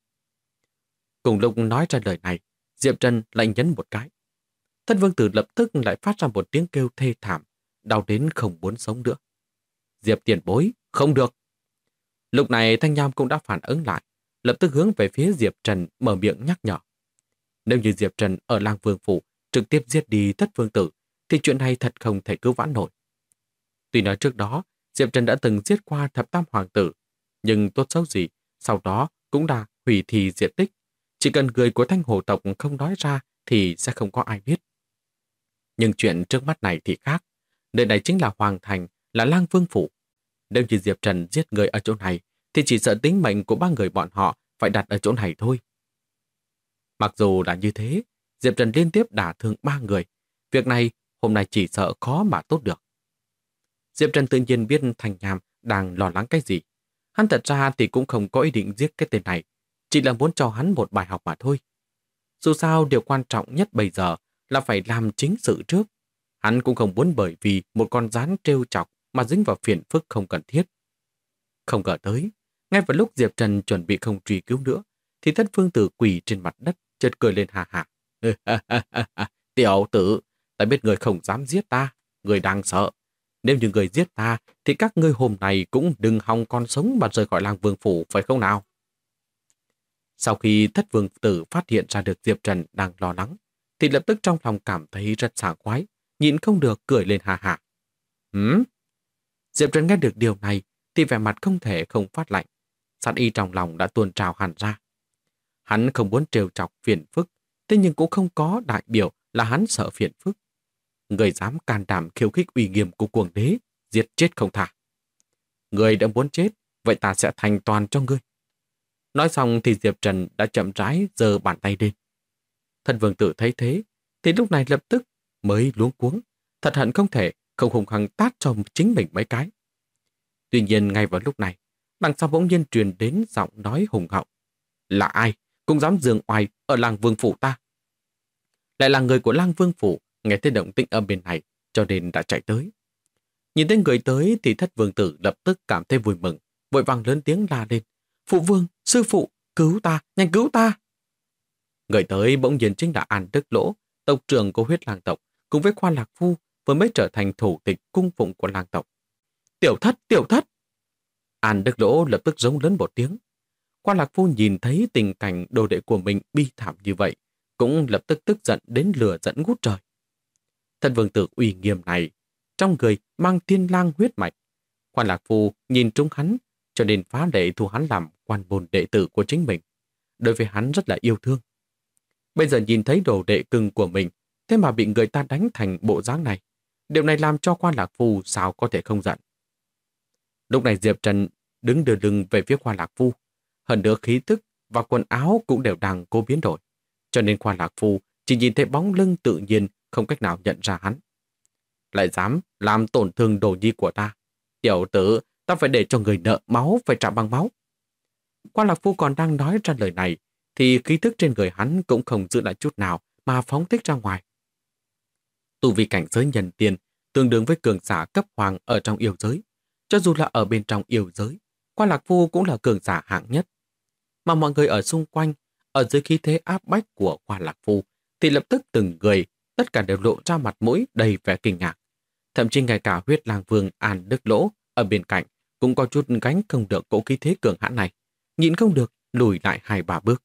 Cùng lúc nói ra lời này, Diệp Trần lại nhấn một cái. Thất Vương Tử lập tức lại phát ra một tiếng kêu thê thảm, đau đến không muốn sống nữa. Diệp tiền bối, không được. Lúc này Thanh Nham cũng đã phản ứng lại, lập tức hướng về phía Diệp Trần mở miệng nhắc nhở. Nếu như Diệp Trần ở Lang Vương Phủ trực tiếp giết đi Thất Vương Tử, thì chuyện này thật không thể cứu vãn nổi. Tuy nói trước đó, Diệp Trần đã từng giết qua Thập Tam Hoàng Tử, nhưng tốt xấu gì, sau đó cũng đã hủy thi diệt tích. Chỉ cần người của Thanh Hồ tộc không nói ra thì sẽ không có ai biết. Nhưng chuyện trước mắt này thì khác. Nơi này chính là Hoàng Thành, là Lang Vương Phủ. Nếu như Diệp Trần giết người ở chỗ này, thì chỉ sợ tính mệnh của ba người bọn họ phải đặt ở chỗ này thôi. Mặc dù là như thế, Diệp Trần liên tiếp đả thương 3 người. Việc này hôm nay chỉ sợ khó mà tốt được. Diệp Trần tự nhiên biết Thanh Nham đang lo lắng cái gì. Hắn thật ra thì cũng không có ý định giết cái tên này, chỉ là muốn cho hắn một bài học mà thôi. Dù sao điều quan trọng nhất bây giờ là phải làm chính sự trước. Hắn cũng không muốn bởi vì một con rắn trêu chọc mà dính vào phiền phức không cần thiết. Không ngờ tới, ngay vào lúc Diệp Trần chuẩn bị không truy cứu nữa, thì Thất Vương Tử quỳ trên mặt đất, chợt cười lên hà hà. Tiểu tử, ta biết người không dám giết ta, người đang sợ. Nếu như người giết ta, thì các ngươi hôm nay cũng đừng hòng còn sống mà rời khỏi Lang Vương Phủ, phải không nào? Sau khi Thất Vương Tử phát hiện ra được Diệp Trần đang lo lắng, thì lập tức trong lòng cảm thấy rất sảng khoái, nhịn không được cười lên hà hà. Diệp Trần nghe được điều này, thì vẻ mặt không thể không phát lạnh. Sát ý trong lòng đã tuôn trào hẳn ra. Hắn không muốn trêu chọc phiền phức, thế nhưng cũng không có đại biểu là hắn sợ phiền phức. Người dám can đảm khiêu khích uy nghiêm của Cuồng Đế, giết chết không tha. Người đã muốn chết, vậy ta sẽ thành toàn cho ngươi. Nói xong thì Diệp Trần đã chậm rãi giơ bàn tay lên. Thân vương tử thấy thế, thì lúc này lập tức mới luống cuống, thật hận không thể không hùng hăng tát cho chính mình mấy cái. Tuy nhiên ngay vào lúc này, đằng sau bỗng nhiên truyền đến giọng nói hùng hậu. Là ai cũng dám giương oai ở làng Vương phủ ta? Lại là người của làng Vương phủ, nghe thấy động tĩnh ở bên này, cho nên đã chạy tới. Nhìn thấy người tới thì Thất vương tử lập tức cảm thấy vui mừng, vội vàng lớn tiếng la lên. Phụ vương, sư phụ, cứu ta, nhanh cứu ta! Người tới bỗng nhiên chính là An Đức Lỗ, tộc trưởng của huyết lang tộc, cùng với Khoa Lạc Phu vừa mới trở thành thủ tịch cung phụng của lang tộc. Tiểu thất, tiểu thất! An Đức Lỗ lập tức giống lớn một tiếng. Khoa Lạc Phu nhìn thấy tình cảnh đồ đệ của mình bi thảm như vậy, cũng lập tức tức giận đến lửa giận ngút trời. Thân vương tử uy nghiêm này, trong người mang thiên lang huyết mạch. Khoa Lạc Phu nhìn trúng hắn, cho nên phá lệ thu hắn làm quan môn đệ tử của chính mình. Đối với hắn rất là yêu thương. Bây giờ nhìn thấy đồ đệ cưng của mình, thế mà bị người ta đánh thành bộ dáng này. Điều này làm cho Khoa Lạc Phu sao có thể không giận. Lúc này Diệp Trần đứng đưa lưng về phía Khoa Lạc Phu. Hơn nữa khí tức và quần áo cũng đều đang cố biến đổi. Cho nên Khoa Lạc Phu chỉ nhìn thấy bóng lưng tự nhiên, không cách nào nhận ra hắn. Lại dám làm tổn thương đồ nhi của ta. Tiểu tử, ta phải để cho người nợ máu phải trả bằng máu. Khoa Lạc Phu còn đang nói ra lời này, thì khí thức trên người hắn cũng không giữ lại chút nào mà phóng thích ra ngoài. Tu vi cảnh giới nhân tiên tương đương với cường giả cấp hoàng ở trong yêu giới. Cho dù là ở bên trong yêu giới, Khoa Lạc Phu cũng là cường giả hạng nhất. Mà mọi người ở xung quanh, ở dưới khí thế áp bách của Khoa Lạc Phu, thì lập tức từng người, tất cả đều lộ ra mặt mũi đầy vẻ kinh ngạc. Thậm chí ngay cả huyết lang vương An Đức Lỗ ở bên cạnh cũng có chút gánh không được cỗ khí thế cường hãn này, nhịn không được lùi lại 2-3 bước.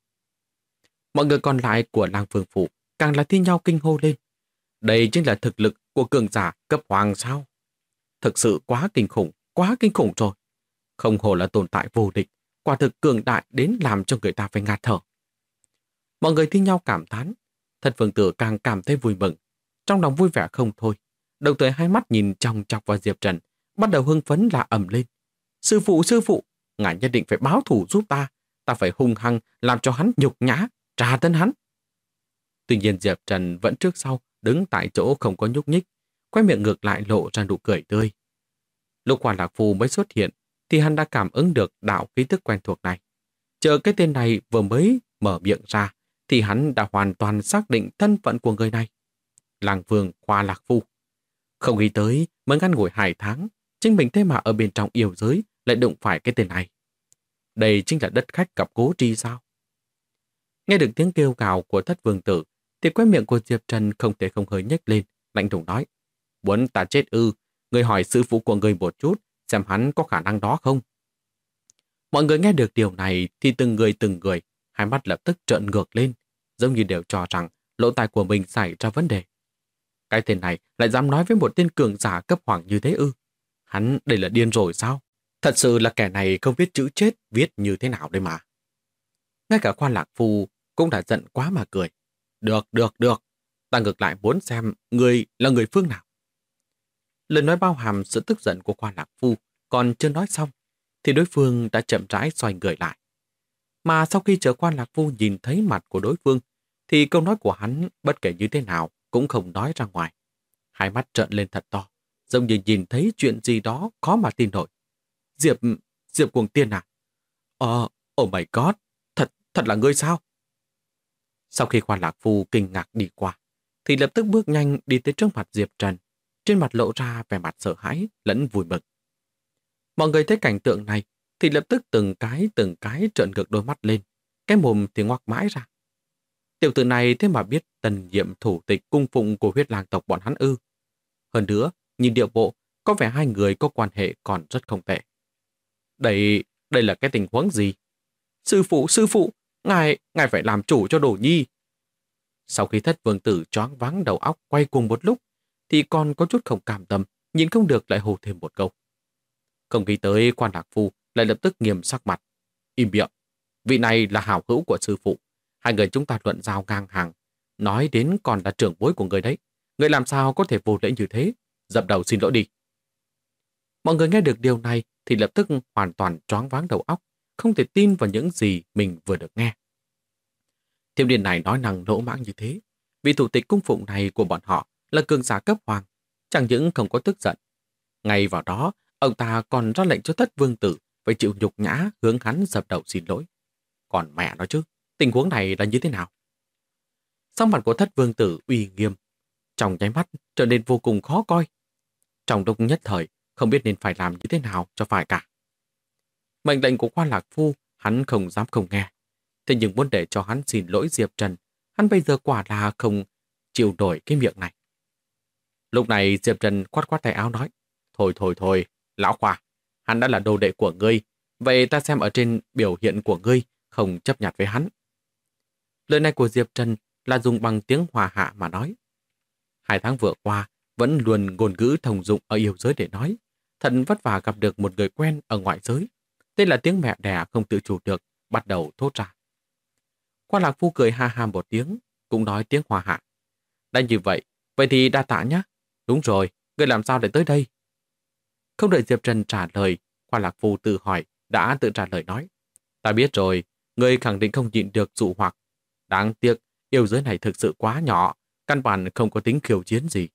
Mọi người còn lại của làng Vương phủ càng là thi nhau kinh hô lên. Đây chính là thực lực của cường giả cấp hoàng sao? Thực sự quá kinh khủng rồi. Không hồ là tồn tại vô địch, quả thực cường đại đến làm cho người ta phải ngạt thở. Mọi người thi nhau cảm thán, Thật Vương tử càng cảm thấy vui mừng, trong lòng vui vẻ không thôi. Đồng thời hai mắt nhìn chòng chọc vào Diệp Trần, bắt đầu hưng phấn la ầm lên. Sư phụ, ngài nhất định phải báo thù giúp ta, ta phải hung hăng làm cho hắn nhục nhã, tra tấn hắn. Tuy nhiên Diệp Trần vẫn trước sau đứng tại chỗ không có nhúc nhích, quay miệng ngược lại lộ ra nụ cười tươi. Lúc Khoa Lạc Phu mới xuất hiện thì hắn đã cảm ứng được đạo khí thức quen thuộc này. Chờ cái tên này vừa mới mở miệng ra thì hắn đã hoàn toàn xác định thân phận của người này. Làng Vương Khoa Lạc Phu. Không nghĩ tới mới ngắn ngủi 2 tháng, chính mình thế mà ở bên trong yêu giới lại đụng phải cái tên này. Đây chính là đất khách gặp Cố Tri sao? Nghe được tiếng kêu gào của Thất Vương tử thì khóe miệng của Diệp Trần không thể không hơi nhếch lên, lạnh lùng nói: Muốn ta chết ư? Người hỏi sư phụ của người một chút, xem hắn có khả năng đó không? Mọi người nghe được điều này thì từng người, hai mắt lập tức trợn ngược lên, giống như đều cho rằng lỗ tai của mình xảy ra vấn đề. Cái tên này lại dám nói với một tên cường giả cấp hoàng như thế ư? Hắn đây là điên rồi sao? Thật sự là kẻ này không biết chữ chết viết như thế nào đây mà. Ngay cả Khoa Lạc Phu cũng đã giận quá mà cười. Được. Ta ngược lại muốn xem người là người phương nào. Lời nói bao hàm sự tức giận của Khoa Lạc Phu còn chưa nói xong, thì đối phương đã chậm rãi xoay người lại. Mà sau khi chờ Khoa Lạc Phu nhìn thấy mặt của đối phương, thì câu nói của hắn bất kể như thế nào cũng không nói ra ngoài. Hai mắt trợn lên thật to, giống như nhìn thấy chuyện gì đó khó mà tin nổi. Diệp Cuồng Tiên à? Oh my god, thật là ngươi sao? Sau khi Khoa Lạc Phu kinh ngạc đi qua, thì lập tức bước nhanh đi tới trước mặt Diệp Trần, trên mặt lộ ra vẻ mặt sợ hãi lẫn vui mừng. Mọi người thấy cảnh tượng này thì lập tức từng cái trợn ngược đôi mắt lên, cái mồm thì ngoác mãi ra. Tiểu tử này thế mà biết tần nhiệm thủ tịch cung phụng của huyết lang tộc bọn hắn ư? Hơn nữa, nhìn điệu bộ, có vẻ hai người có quan hệ còn rất không tệ. Đây là cái tình huống gì? Sư phụ, ngài phải làm chủ cho Đồ Nhi. Sau khi Thất Vương tử choáng váng đầu óc quay cùng một lúc, thì còn có chút không cam tâm, nhìn không được lại hô thêm một câu. Không nghĩ tới Quan Lạc Phu lại lập tức nghiêm sắc mặt. Im miệng, vị này là hảo hữu của sư phụ. Hai người chúng ta luận giao ngang hàng. Nói đến còn là trưởng bối của người đấy. Người làm sao có thể vô lễ như thế? Dập đầu xin lỗi đi. Mọi người nghe được điều này thì lập tức hoàn toàn choáng váng đầu óc, không thể tin vào những gì mình vừa được nghe. Thiếu niên này nói năng lỗ mãng như thế, vị thủ tịch cung phụng này của bọn họ là cường giả cấp hoàng, chẳng những không có tức giận. Ngay vào đó, ông ta còn ra lệnh cho Thất Vương Tử phải chịu nhục nhã hướng hắn dập đầu xin lỗi. Còn mẹ nói chứ, tình huống này là như thế nào? Sắc mặt của Thất Vương Tử uy nghiêm, trong nháy mắt trở nên vô cùng khó coi. Trong lúc nhất thời, không biết nên phải làm như thế nào cho phải cả. Mệnh lệnh của Quan Lạc Phu, hắn không dám không nghe. Thế nhưng muốn để cho hắn xin lỗi Diệp Trần, hắn bây giờ quả là không chịu nổi cái miệng này. Lúc này Diệp Trần khoát khoát tay áo nói, thôi, lão Khoa, hắn đã là đồ đệ của ngươi, vậy ta xem ở trên biểu hiện của ngươi, không chấp nhặt với hắn. Lời này của Diệp Trần là dùng bằng tiếng hòa hạ mà nói. 2 tháng vừa qua, vẫn luôn ngôn ngữ thông dụng ở yêu giới để nói. Thật vất vả gặp được một người quen ở ngoại giới. Đây là tiếng mẹ đẻ không tự chủ được, bắt đầu thốt ra. Quan Lạc Phu cười ha ha một tiếng, cũng nói tiếng hòa hạ. Đã như vậy thì đa tạ nhé. Đúng rồi, ngươi làm sao để tới đây? Không đợi Diệp Trần trả lời, Quan Lạc Phu tự hỏi, đã tự trả lời nói. Ta biết rồi, ngươi khẳng định không nhịn được dụ hoặc. Đáng tiếc, yêu giới này thực sự quá nhỏ, căn bản không có tính khiêu chiến gì.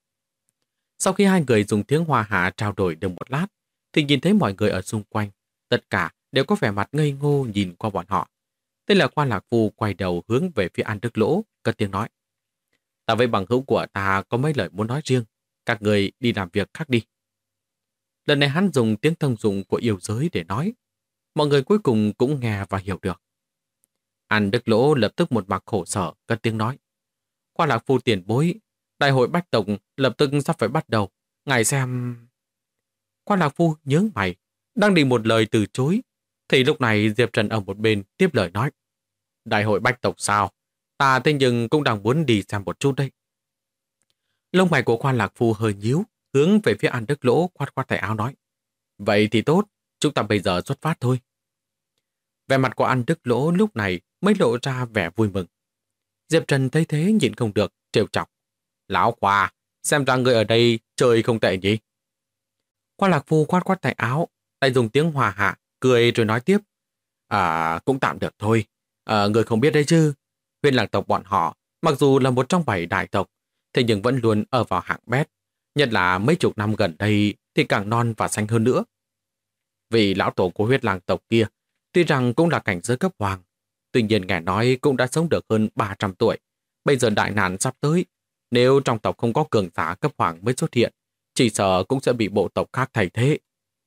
Sau khi hai người dùng tiếng hòa hạ trao đổi được một lát, thì nhìn thấy mọi người ở xung quanh, tất cả đều có vẻ mặt ngây ngô nhìn qua bọn họ. Đây là Quan Lạc Phu quay đầu hướng về phía An Đức Lỗ, cất tiếng nói. Ta với bằng hữu của ta có mấy lời muốn nói riêng, các người đi làm việc khác đi. Lần này hắn dùng tiếng thông dụng của yêu giới để nói. Mọi người cuối cùng cũng nghe và hiểu được. An Đức Lỗ lập tức một mặt khổ sở, cất tiếng nói. Quan Lạc Phu tiền bối, đại hội bách tộc lập tức sắp phải bắt đầu. Ngài xem... Quan Lạc Phu nhướng mày, đang định một lời từ chối. Thì lúc này Diệp Trần ở một bên tiếp lời nói. Đại hội bách tộc sao? Ta thế nhưng cũng đang muốn đi xem một chút đấy. Lông mày của Quan Lạc Phu hơi nhíu, hướng về phía An Đức Lỗ khoát khoát tay áo nói. Vậy thì tốt, chúng ta bây giờ xuất phát thôi. Vẻ mặt của An Đức Lỗ lúc này mới lộ ra vẻ vui mừng. Diệp Trần thấy thế nhịn không được, trêu chọc. Lão Khoa, xem ra người ở đây chơi không tệ nhỉ? Quan Lạc Phu khoát khoát tay áo, lại dùng tiếng hòa hạ, cười rồi nói tiếp. Cũng tạm được thôi. Người không biết đấy chứ. Huyền Lạc tộc bọn họ, mặc dù là một trong 7 đại tộc, thế nhưng vẫn luôn ở vào hạng bét. Nhất là mấy chục năm gần đây thì càng non và xanh hơn nữa. Vì lão tổ của huyết lang tộc kia, tuy rằng cũng là cảnh giới cấp hoàng, tuy nhiên nghe nói cũng đã sống được hơn 300 tuổi. Bây giờ đại nạn sắp tới, nếu trong tộc không có cường giả cấp hoàng mới xuất hiện, chỉ sợ cũng sẽ bị bộ tộc khác thay thế.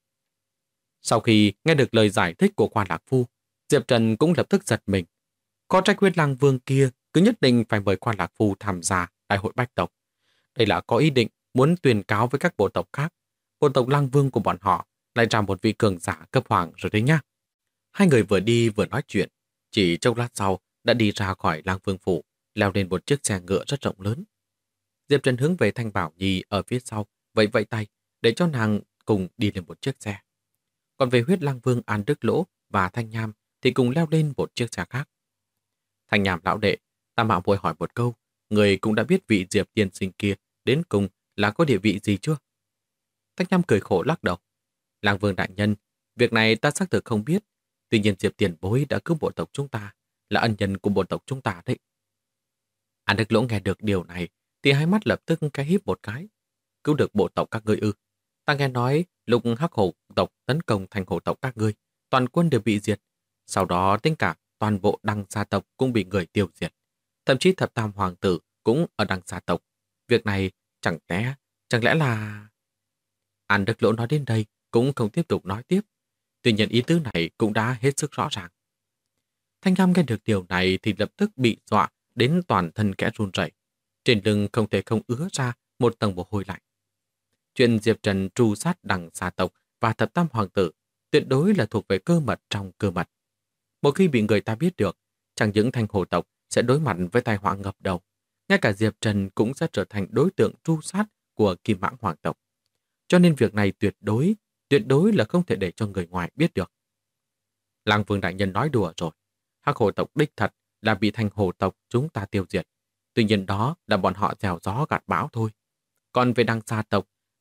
Sau khi nghe được lời giải thích của Quan Lạc Phu, Diệp Trần cũng lập tức giật mình. Có trách huyết lang vương kia cứ nhất định phải mời Quan Lạc Phu tham gia đại hội bách tộc. Đây là có ý định muốn tuyên cáo với các bộ tộc khác. Bộ tộc lang vương của bọn họ lại ra một vị cường giả cấp hoàng rồi đấy nhá. Hai người vừa đi vừa nói chuyện. Chỉ chốc lát sau đã đi ra khỏi lang vương phủ, leo lên một chiếc xe ngựa rất rộng lớn. Diệp Trần hướng về Thanh Bảo Nhi ở phía sau, vẫy vẫy tay để cho nàng cùng đi lên một chiếc xe. Còn về huyết lang vương An Đức Lỗ và Thanh Nham thì cùng leo lên một chiếc xe khác. Thanh Nham lão đệ, ta mạo muội hỏi một câu, người cũng đã biết vị Diệp tiên sinh kia đến cùng là có địa vị gì chưa? Thanh Nham cười khổ lắc đầu. Lang vương đại nhân, việc này ta xác thực không biết. Tuy nhiên Diệp tiền bối đã cứu bộ tộc chúng ta, là ân nhân của bộ tộc chúng ta đấy. An Đức Lỗ nghe được điều này thì hai mắt lập tức cái híp một cái. Cứu được bộ tộc các ngươi ư? Ta nghe nói lúc Hắc Hổ tộc tấn công thành hổ tộc các ngươi, toàn quân đều bị diệt. Sau đó tính cả toàn bộ Đăng gia tộc cũng bị người tiêu diệt. Thậm chí thập tam hoàng tử cũng ở Đăng gia tộc. Việc này chẳng lẽ là... An Đức Lỗ nói đến đây cũng không tiếp tục nói tiếp. Tuy nhiên ý tứ này cũng đã hết sức rõ ràng. Thanh Lam nghe được điều này thì lập tức bị dọa đến toàn thân kẽ run rẩy. Trên lưng không thể không ứa ra một tầng mồ hôi lạnh. Chuyện Diệp Trần tru sát Đằng gia tộc và thập tam hoàng tử tuyệt đối là thuộc về cơ mật trong cơ mật. Một khi bị người ta biết được, chẳng những Thanh Hổ tộc sẽ đối mặt với tai họa ngập đầu, ngay cả Diệp Trần cũng sẽ trở thành đối tượng tru sát của Kim Mãng hoàng tộc. Cho nên việc này tuyệt đối là không thể để cho người ngoài biết được. Lang Vương đại nhân nói đùa rồi. Hắc Hổ tộc đích thật là bị Thanh Hổ tộc chúng ta tiêu diệt. Tuy nhiên đó là bọn họ gieo gió gặt bão thôi. Còn về Đăng gia tộc,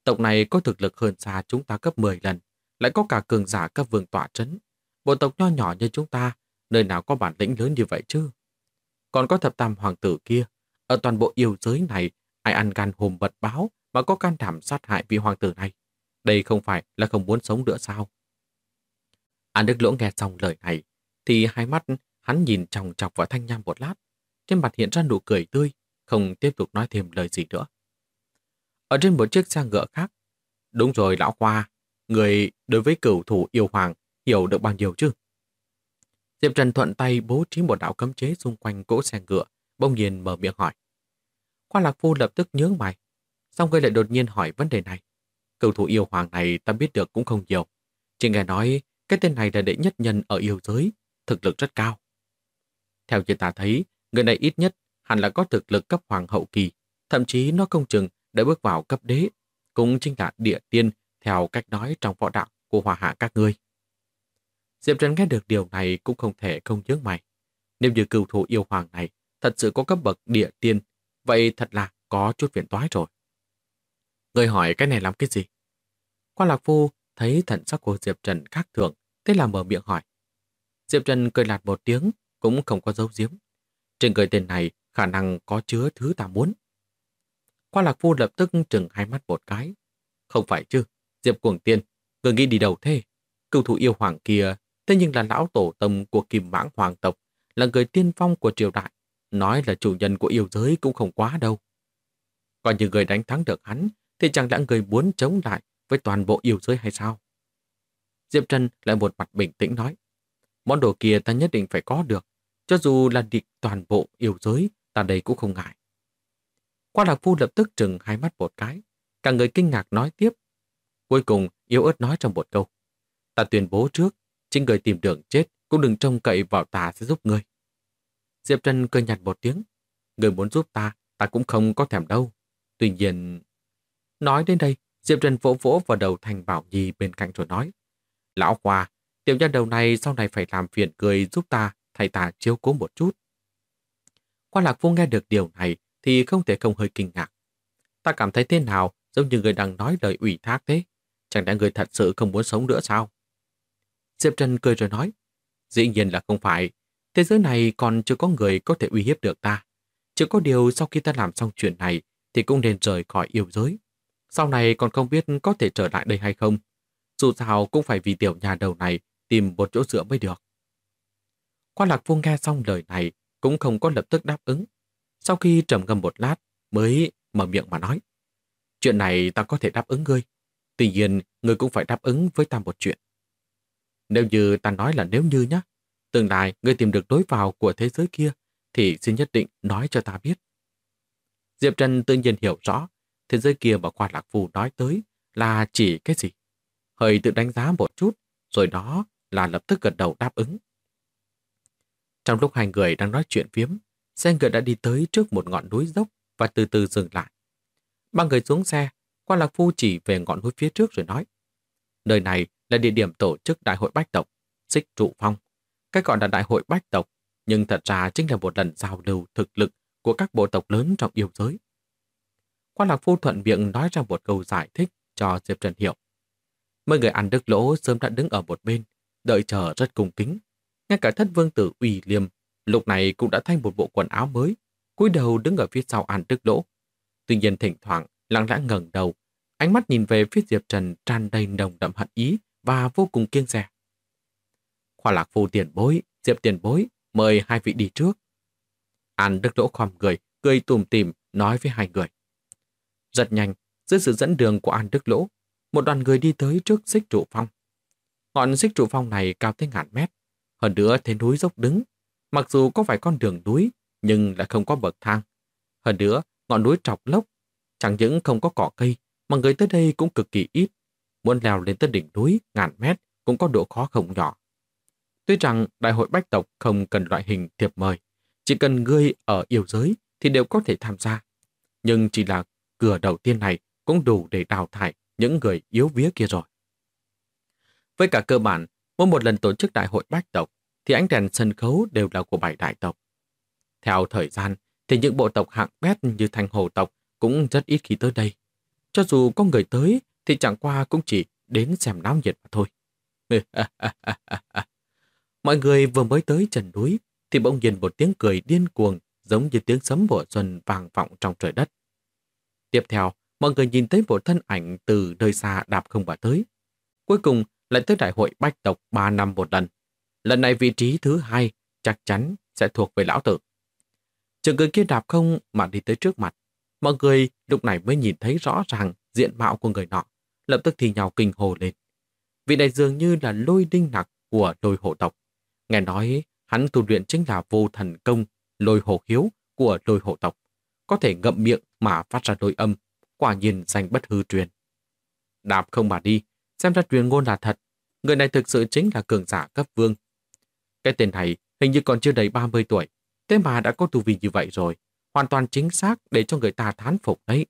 Tộc này có thực lực hơn xa chúng ta gấp 10 lần, lại có cả cường giả cấp vương tọa trấn. Bộ tộc nho nhỏ như chúng ta, nơi nào có bản lĩnh lớn như vậy chứ? Còn có thập tam hoàng tử kia, ở toàn bộ yêu giới này, ai ăn gan hùm mật báo mà có can đảm sát hại vị hoàng tử này? Đây không phải là không muốn sống nữa sao? An Đức Lỗ nghe xong lời này, thì hai mắt hắn nhìn chòng chọc vào Thanh Nham một lát, trên mặt hiện ra nụ cười tươi, không tiếp tục nói thêm lời gì nữa. Ở trên một chiếc xe ngựa khác, đúng rồi lão Khoa, người đối với cửu thủ yêu hoàng hiểu được bao nhiêu chứ? Diệp Trần thuận tay bố trí một đạo cấm chế xung quanh cỗ xe ngựa, bỗng nhiên mở miệng hỏi. Khoa Lạc Phu lập tức nhướng mày, xong người lại đột nhiên hỏi vấn đề này. Cửu thủ yêu hoàng này ta biết được cũng không nhiều, chỉ nghe nói cái tên này là đệ nhất nhân ở yêu giới, thực lực rất cao. Theo như ta thấy, người này ít nhất hẳn là có thực lực cấp hoàng hậu kỳ, thậm chí nó không chừng đã bước vào cấp đế, cũng chính là địa tiên theo cách nói trong võ đạo của Hòa Hạ các ngươi. Diệp Trần nghe được điều này cũng không thể không nhướng mày. Nếu như cửu thủ yêu hoàng này thật sự có cấp bậc địa tiên, vậy thật là có chút phiền toái rồi. Người hỏi cái này làm cái gì? Quan Lạc Phu thấy thần sắc của Diệp Trần khác thường, thế là mở miệng hỏi. Diệp Trần cười lạt một tiếng, cũng không có giấu giếm. Trên người tên này khả năng có chứa thứ ta muốn. Quan Lạc Phu lập tức trừng hai mắt một cái. Không phải chứ, Diệp Cuồng Tiên, người nghĩ đi đâu thế? Cửu thủ yêu hoàng kia, thế nhưng là lão tổ tông của Kim Mãng hoàng tộc, là người tiên phong của triều đại, nói là chủ nhân của yêu giới cũng không quá đâu. Còn như người đánh thắng được hắn, thì chẳng lẽ người muốn chống lại với toàn bộ yêu giới hay sao? Diệp Trần lại một mặt bình tĩnh nói, món đồ kia ta nhất định phải có được, cho dù là địch toàn bộ yêu giới, ta đây cũng không ngại. Quan Lạc Phu lập tức trừng hai mắt một cái, cả người kinh ngạc nói tiếp. Cuối cùng, yếu ớt nói trong một câu, ta tuyên bố trước, chính người tìm đường chết cũng đừng trông cậy vào ta sẽ giúp ngươi. Diệp Trần cười nhạt một tiếng, người muốn giúp ta, ta cũng không có thèm đâu. Tuy nhiên... Nói đến đây, Diệp Trần vỗ vỗ vào đầu Thành Bảo Nhi bên cạnh rồi nói, lão Khoa, tiểu nha đầu này sau này phải làm phiền cười giúp ta, thay ta chiếu cố một chút. Quan Lạc Phu nghe được điều này thì không thể không hơi kinh ngạc. Ta cảm thấy thế nào giống như người đang nói lời ủy thác thế? Chẳng lẽ người thật sự không muốn sống nữa sao? Diệp Trần cười rồi nói, dĩ nhiên là không phải. Thế giới này còn chưa có người có thể uy hiếp được ta. Chỉ có điều sau khi ta làm xong chuyện này thì cũng nên rời khỏi yêu giới. Sau này còn không biết có thể trở lại đây hay không. Dù sao cũng phải vì tiểu nhà đầu này tìm một chỗ dựa mới được. Quan Lạc Phu nghe xong lời này cũng không có lập tức đáp ứng. Sau khi trầm ngâm một lát mới mở miệng mà nói, chuyện này ta có thể đáp ứng ngươi. Tuy nhiên, ngươi cũng phải đáp ứng với ta một chuyện. Nếu như ta nói là nếu như nhá, tương lai ngươi tìm được lối vào của thế giới kia, thì xin nhất định nói cho ta biết. Diệp Trần tự nhiên hiểu rõ, thế giới kia mà Quan Lạc Phu nói tới là chỉ cái gì. Hơi tự đánh giá một chút, rồi đó là lập tức gật đầu đáp ứng. Trong lúc hai người đang nói chuyện phiếm, xe ngựa đã đi tới trước một ngọn núi dốc và từ từ dừng lại. Ba người xuống xe, Quan Lạc Phu chỉ về ngọn núi phía trước rồi nói, nơi này là địa điểm tổ chức đại hội bách tộc, Xích Trụ Phong. Cái gọi là đại hội bách tộc, nhưng thật ra chính là một lần giao lưu thực lực của các bộ tộc lớn trong yêu giới. Quan Lạc Phu thuận miệng nói ra một câu giải thích cho Diệp Trần hiểu. Mấy người An Đức Lỗ sớm đã đứng ở một bên, đợi chờ rất cung kính. Ngay cả thất vương tử Uy Liêm lúc này cũng đã thay một bộ quần áo mới, cúi đầu đứng ở phía sau An Đức Lỗ. Tuy nhiên thỉnh thoảng lặng lẽ ngẩng đầu, ánh mắt nhìn về phía Diệp Trần tràn đầy nồng đậm hận ý và vô cùng kiêng dè. Khoa Lạc Phu tiền bối, Diệp tiền bối, mời hai vị đi trước. An Đức Lỗ khom người, cười tủm tỉm nói với hai người. Rất nhanh, dưới sự dẫn đường của An Đức Lỗ, một đoàn người đi tới trước Xích Trụ Phong. Ngọn Xích Trụ Phong này cao tới ngàn mét, hơn nữa thế núi dốc đứng. Mặc dù có vài con đường núi, nhưng lại không có bậc thang. Hơn nữa, ngọn núi trọc lốc, chẳng những không có cỏ cây, mà người tới đây cũng cực kỳ ít. Muốn leo lên tới đỉnh núi ngàn mét cũng có độ khó không nhỏ. Tuy rằng đại hội bách tộc không cần loại hình thiệp mời, chỉ cần ngươi ở yêu giới thì đều có thể tham gia. Nhưng chỉ là cửa đầu tiên này cũng đủ để đào thải những người yếu vía kia rồi. Với cả cơ bản, mỗi một lần tổ chức đại hội bách tộc thì ánh đèn sân khấu đều là của 7 đại tộc. Theo thời gian thì những bộ tộc hạng bét như Thanh Hồ tộc cũng rất ít khi tới đây. Cho dù có người tới thì chẳng qua cũng chỉ đến xem náo nhiệt mà thôi. Mọi người vừa mới tới chân núi thì bỗng nhiên một tiếng cười điên cuồng giống như tiếng sấm mùa xuân vang vọng trong trời đất. Tiếp theo, mọi người nhìn thấy một thân ảnh từ nơi xa đạp không mà tới. Cuối cùng lại tới đại hội bách tộc 3 năm một lần. Lần này vị trí thứ 2 chắc chắn sẽ thuộc về lão tử. Trường người kia đạp không mà đi tới trước mặt. Mọi người lúc này mới nhìn thấy rõ ràng diện mạo của người nọ, lập tức thì nhau kinh hồ lên. Vị này dường như là Lôi Đinh Nặc của Lôi Hổ tộc. Nghe nói hắn tu luyện chính là vô thần công Lôi Hổ Hiếu của Lôi Hổ tộc. Có thể ngậm miệng mà phát ra lôi âm, quả nhiên danh bất hư truyền. Đạp không mà đi, xem ra truyền ngôn là thật. Người này thực sự chính là cường giả cấp vương. Cái tên này hình như còn chưa đầy 30 tuổi, thế mà đã có tu vi như vậy rồi. Hoàn toàn chính xác để cho người ta thán phục đấy.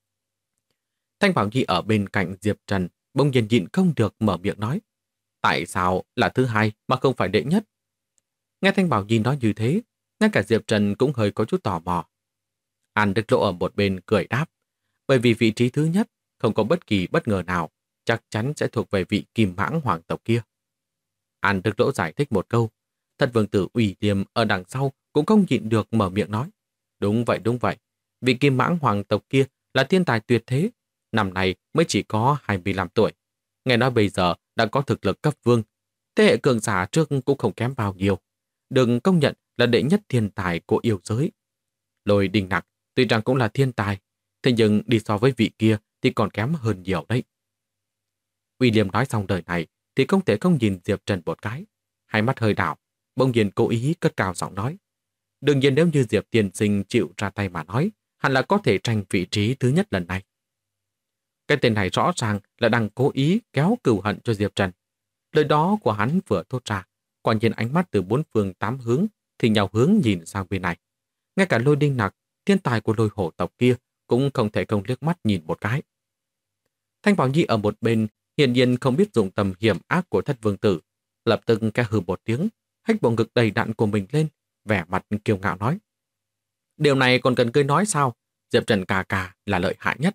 Thanh Bảo Nhi ở bên cạnh Diệp Trần bỗng nhiên nhịn không được mở miệng nói. Tại sao là thứ 2 mà không phải đệ nhất? Nghe Thanh Bảo Nhi nói như thế, ngay cả Diệp Trần cũng hơi có chút tò mò. An Đức Lỗ ở một bên cười đáp. Bởi vì vị trí thứ nhất không có bất kỳ bất ngờ nào, chắc chắn sẽ thuộc về vị Kim Mãng hoàng tộc kia. An Đức Lỗ giải thích một câu. Thật vương tử Ủy Liêm ở đằng sau cũng không nhịn được mở miệng nói. Đúng vậy. Vị Kim Mãng hoàng tộc kia là thiên tài tuyệt thế. Năm nay mới chỉ có 25 tuổi. Nghe nói bây giờ đã có thực lực cấp vương. Thế hệ cường giả trước cũng không kém bao nhiêu. Đừng công nhận là đệ nhất thiên tài của yêu giới. Lôi Đinh Nặc tuy rằng cũng là thiên tài, thế nhưng đi so với vị kia thì còn kém hơn nhiều đấy. William nói xong đời này thì không thể không nhìn Diệp Trần một cái. Hai mắt hơi đảo, bỗng nhiên cố ý cất cao giọng nói. Đương nhiên nếu như Diệp tiên sinh chịu ra tay mà nói, hẳn là có thể tranh vị trí thứ nhất lần này. Cái tên này rõ ràng là đang cố ý kéo cừu hận cho Diệp Trần. Lời đó của hắn vừa thốt ra, quả nhiên ánh mắt từ 4 phương 8 hướng thì nhau hướng nhìn sang bên này. Ngay cả Lôi Đinh Nặc, thiên tài của Lôi Hổ tộc kia cũng không thể không liếc mắt nhìn một cái. Thanh Bảo Nhi ở một bên hiển nhiên không biết dụng tầm hiểm ác của Thất Vương tử, lập tức ke hừ một tiếng, hách bộ ngực đầy đặn của mình lên, vẻ mặt kiêu ngạo nói. Điều này còn cần cười nói sao? Diệp Trần ca là lợi hại nhất.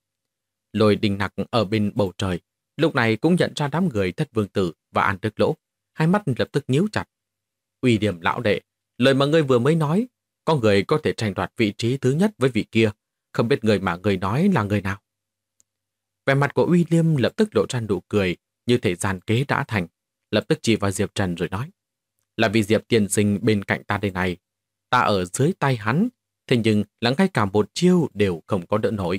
Lôi Đinh Nặc ở bên bầu trời, lúc này cũng nhận ra đám người Thất Vương tử và An Đức Lỗ, hai mắt lập tức nhíu chặt. Uy Điểm lão đệ, lời mà ngươi vừa mới nói, có người có thể tranh đoạt vị trí thứ nhất với vị kia, không biết người mà người nói là người nào. Vẻ mặt của William lập tức lộ ra nụ cười, như thể gian kế đã thành, lập tức chỉ vào Diệp Trần rồi nói. Là vì Diệp tiên sinh bên cạnh ta đây này, ta ở dưới tay hắn, thế nhưng là ngay cả một chiêu đều không có đỡ nổi.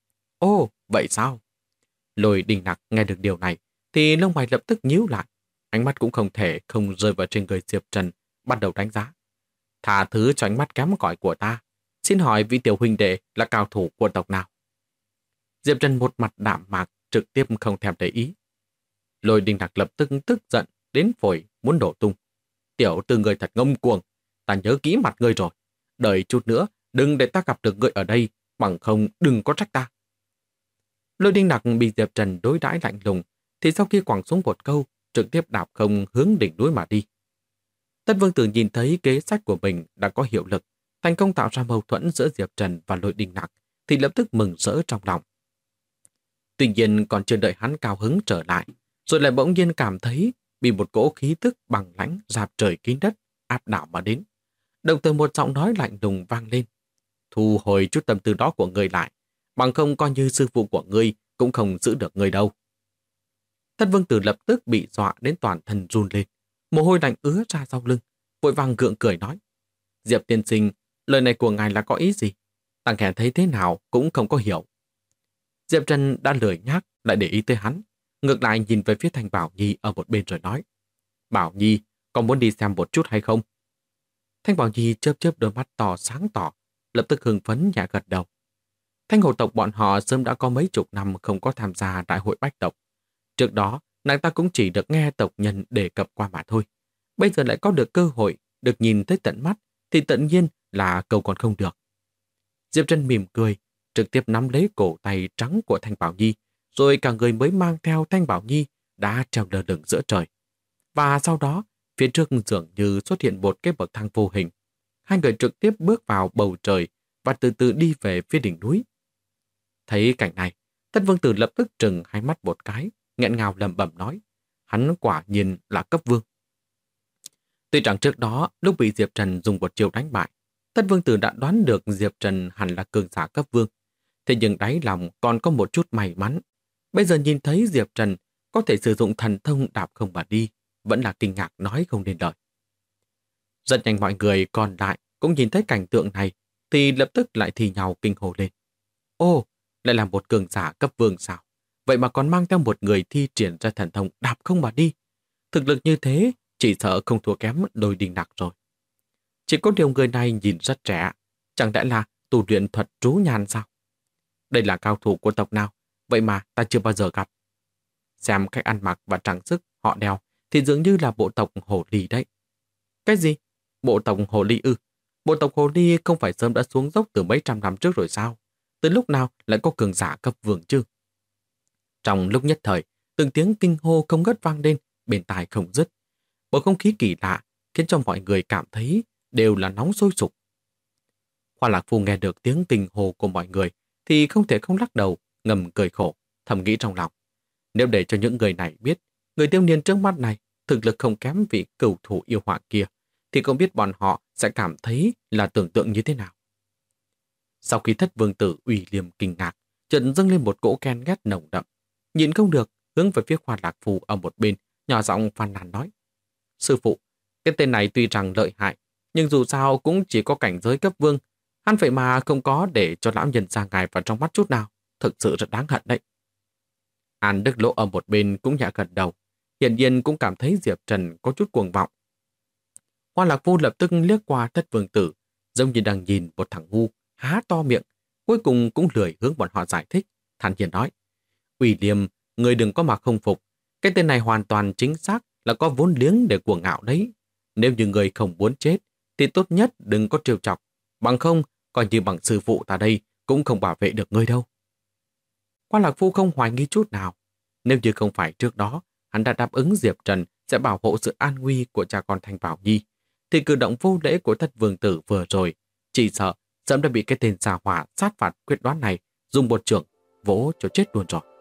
Ồ, vậy sao? Lôi Đinh Nặc nghe được điều này, thì lông mày lập tức nhíu lại, ánh mắt cũng không thể không rơi vào trên người Diệp Trần, bắt đầu đánh giá. Tha thứ cho ánh mắt kém cỏi của ta, xin hỏi vị tiểu huynh đệ là cao thủ của tộc nào? Diệp Trần một mặt đạm mạc, trực tiếp không thèm để ý. Lôi Đinh Nặc lập tức tức giận, đến phổi muốn đổ tung. Tiểu từ người thật ngông cuồng, ta nhớ kỹ mặt ngươi rồi. Đợi chút nữa, đừng để ta gặp được ngươi ở đây, bằng không đừng có trách ta. Lôi Đinh Nặc bị Diệp Trần đối đãi lạnh lùng, thì sau khi quẳng xuống một câu, trực tiếp đạp không hướng đỉnh núi mà đi. Tất Vương Tử nhìn thấy kế sách của mình đã có hiệu lực, thành công tạo ra mâu thuẫn giữa Diệp Trần và Lôi Đinh Nặc, thì lập tức mừng rỡ trong lòng. Tuy nhiên còn chưa đợi hắn cao hứng trở lại, rồi lại bỗng nhiên cảm thấy bị một cỗ khí tức bằng lãnh rạp trời kín đất áp đảo mà đến. Đồng thời một giọng nói lạnh lùng vang lên. Thu hồi chút tâm tư đó của ngươi lại, bằng không coi như sư phụ của ngươi cũng không giữ được ngươi đâu. Tất Vương Tử lập tức bị dọa đến toàn thân run lên, mồ hôi lạnh ứa ra sau lưng, vội vàng gượng cười nói. Diệp tiên sinh, lời này của ngài là có ý gì? Tăng Hèn thấy thế nào cũng không có hiểu. Diệp Trần đã lười nhác lại để ý tới hắn, ngược lại nhìn về phía Thanh Bảo Nhi ở một bên rồi nói. Bảo Nhi, con muốn đi xem một chút hay không? Thanh Bảo Nhi chớp chớp đôi mắt to sáng tỏ, lập tức hưng phấn nhẹ gật đầu. Thanh Hổ tộc bọn họ sớm đã có mấy chục năm không có tham gia đại hội bách tộc. Trước đó, nàng ta cũng chỉ được nghe tộc nhân đề cập qua mà thôi. Bây giờ lại có được cơ hội được nhìn thấy tận mắt, thì tự nhiên là cầu còn không được. Diệp Trần mỉm cười, trực tiếp nắm lấy cổ tay trắng của Thanh Bảo Nhi, rồi cả người mới mang theo Thanh Bảo Nhi đã treo lơ lửng giữa trời. Và sau đó, phía trước dường như xuất hiện một cái bậc thang vô hình. Hai người trực tiếp bước vào bầu trời và từ từ đi về phía đỉnh núi. Thấy cảnh này, Thất vương tử lập tức trừng hai mắt một cái, nghẹn ngào lẩm bẩm nói, hắn quả nhiên là cấp vương. Tuy rằng trước đó, lúc bị Diệp Trần dùng một chiêu đánh bại, Thất vương tử đã đoán được Diệp Trần hẳn là cường giả cấp vương. Thế nhưng đáy lòng còn có một chút may mắn. Bây giờ nhìn thấy Diệp Trần có thể sử dụng thần thông đạp không mà đi, vẫn là kinh ngạc nói không nên lời. Rất nhanh mọi người còn lại cũng nhìn thấy cảnh tượng này, thì lập tức lại thì nhau kinh hồ lên. Ô, lại là một cường giả cấp vương sao? Vậy mà còn mang theo một người thi triển ra thần thông đạp không mà đi. Thực lực như thế, chỉ sợ không thua kém đôi đình nặc rồi. Chỉ có điều người này nhìn rất trẻ, chẳng lẽ là tu luyện thuật trú nhàn sao? Đây là cao thủ của tộc nào, vậy mà ta chưa bao giờ gặp. Xem cách ăn mặc và trang sức họ đeo thì dường như là bộ tộc Hồ Ly đấy. Cái gì? Bộ tộc Hồ Ly ư? Bộ tộc Hồ Ly không phải sớm đã xuống dốc từ mấy trăm năm trước rồi sao? Từ lúc nào lại có cường giả cấp vương chứ? Trong lúc nhất thời, từng tiếng kinh hô không ngớt vang lên, bên tai không dứt. Bầu không khí kỳ lạ khiến cho mọi người cảm thấy đều là nóng sôi sục. Hoa Lạc Phu nghe được tiếng kinh hô của mọi người thì không thể không lắc đầu, ngầm cười khổ, thầm nghĩ trong lòng. Nếu để cho những người này biết, người thiếu niên trước mắt này thực lực không kém vị cửu thủ yêu họa kia, thì không biết bọn họ sẽ cảm thấy là tưởng tượng như thế nào. Sau khi Thất vương tử Uy Liêm kinh ngạc, chợt dâng lên một cỗ ghen ghét nồng đậm. Nhìn không được, hướng về phía Hoa Lạc Phu ở một bên, nhỏ giọng phàn nàn nói. Sư phụ, cái tên này tuy rằng lợi hại, nhưng dù sao cũng chỉ có cảnh giới cấp vương. Hắn vậy mà không có để cho lão nhân ra ngài vào trong mắt chút nào. Thực sự rất đáng hận đấy. An Đức Lỗ ở một bên cũng nhẹ gật đầu. Hiển nhiên cũng cảm thấy Diệp Trần có chút cuồng vọng. Hoa Lạc Phu lập tức liếc qua Thất vương tử, giống như đang nhìn một thằng ngu, há to miệng. Cuối cùng cũng lười hướng bọn họ giải thích, thản nhiên nói. Uy Liêm, người đừng có mà không phục. Cái tên này hoàn toàn chính xác là có vốn liếng để cuồng ngạo đấy. Nếu như người không muốn chết, thì tốt nhất đừng có trêu chọc. Bằng không, coi như bằng sư phụ ta đây cũng không bảo vệ được ngươi đâu. Hoa Lạc Phu không hoài nghi chút nào. Nếu như không phải trước đó, hắn đã đáp ứng Diệp Trần sẽ bảo hộ sự an nguy của cha con Thanh Bảo Nhi, thì cử động vô lễ của Thất vương tử vừa rồi, chỉ sợ sớm đã bị cái tên xà hỏa sát phạt quyết đoán này dùng một chưởng vỗ cho chết luôn rồi.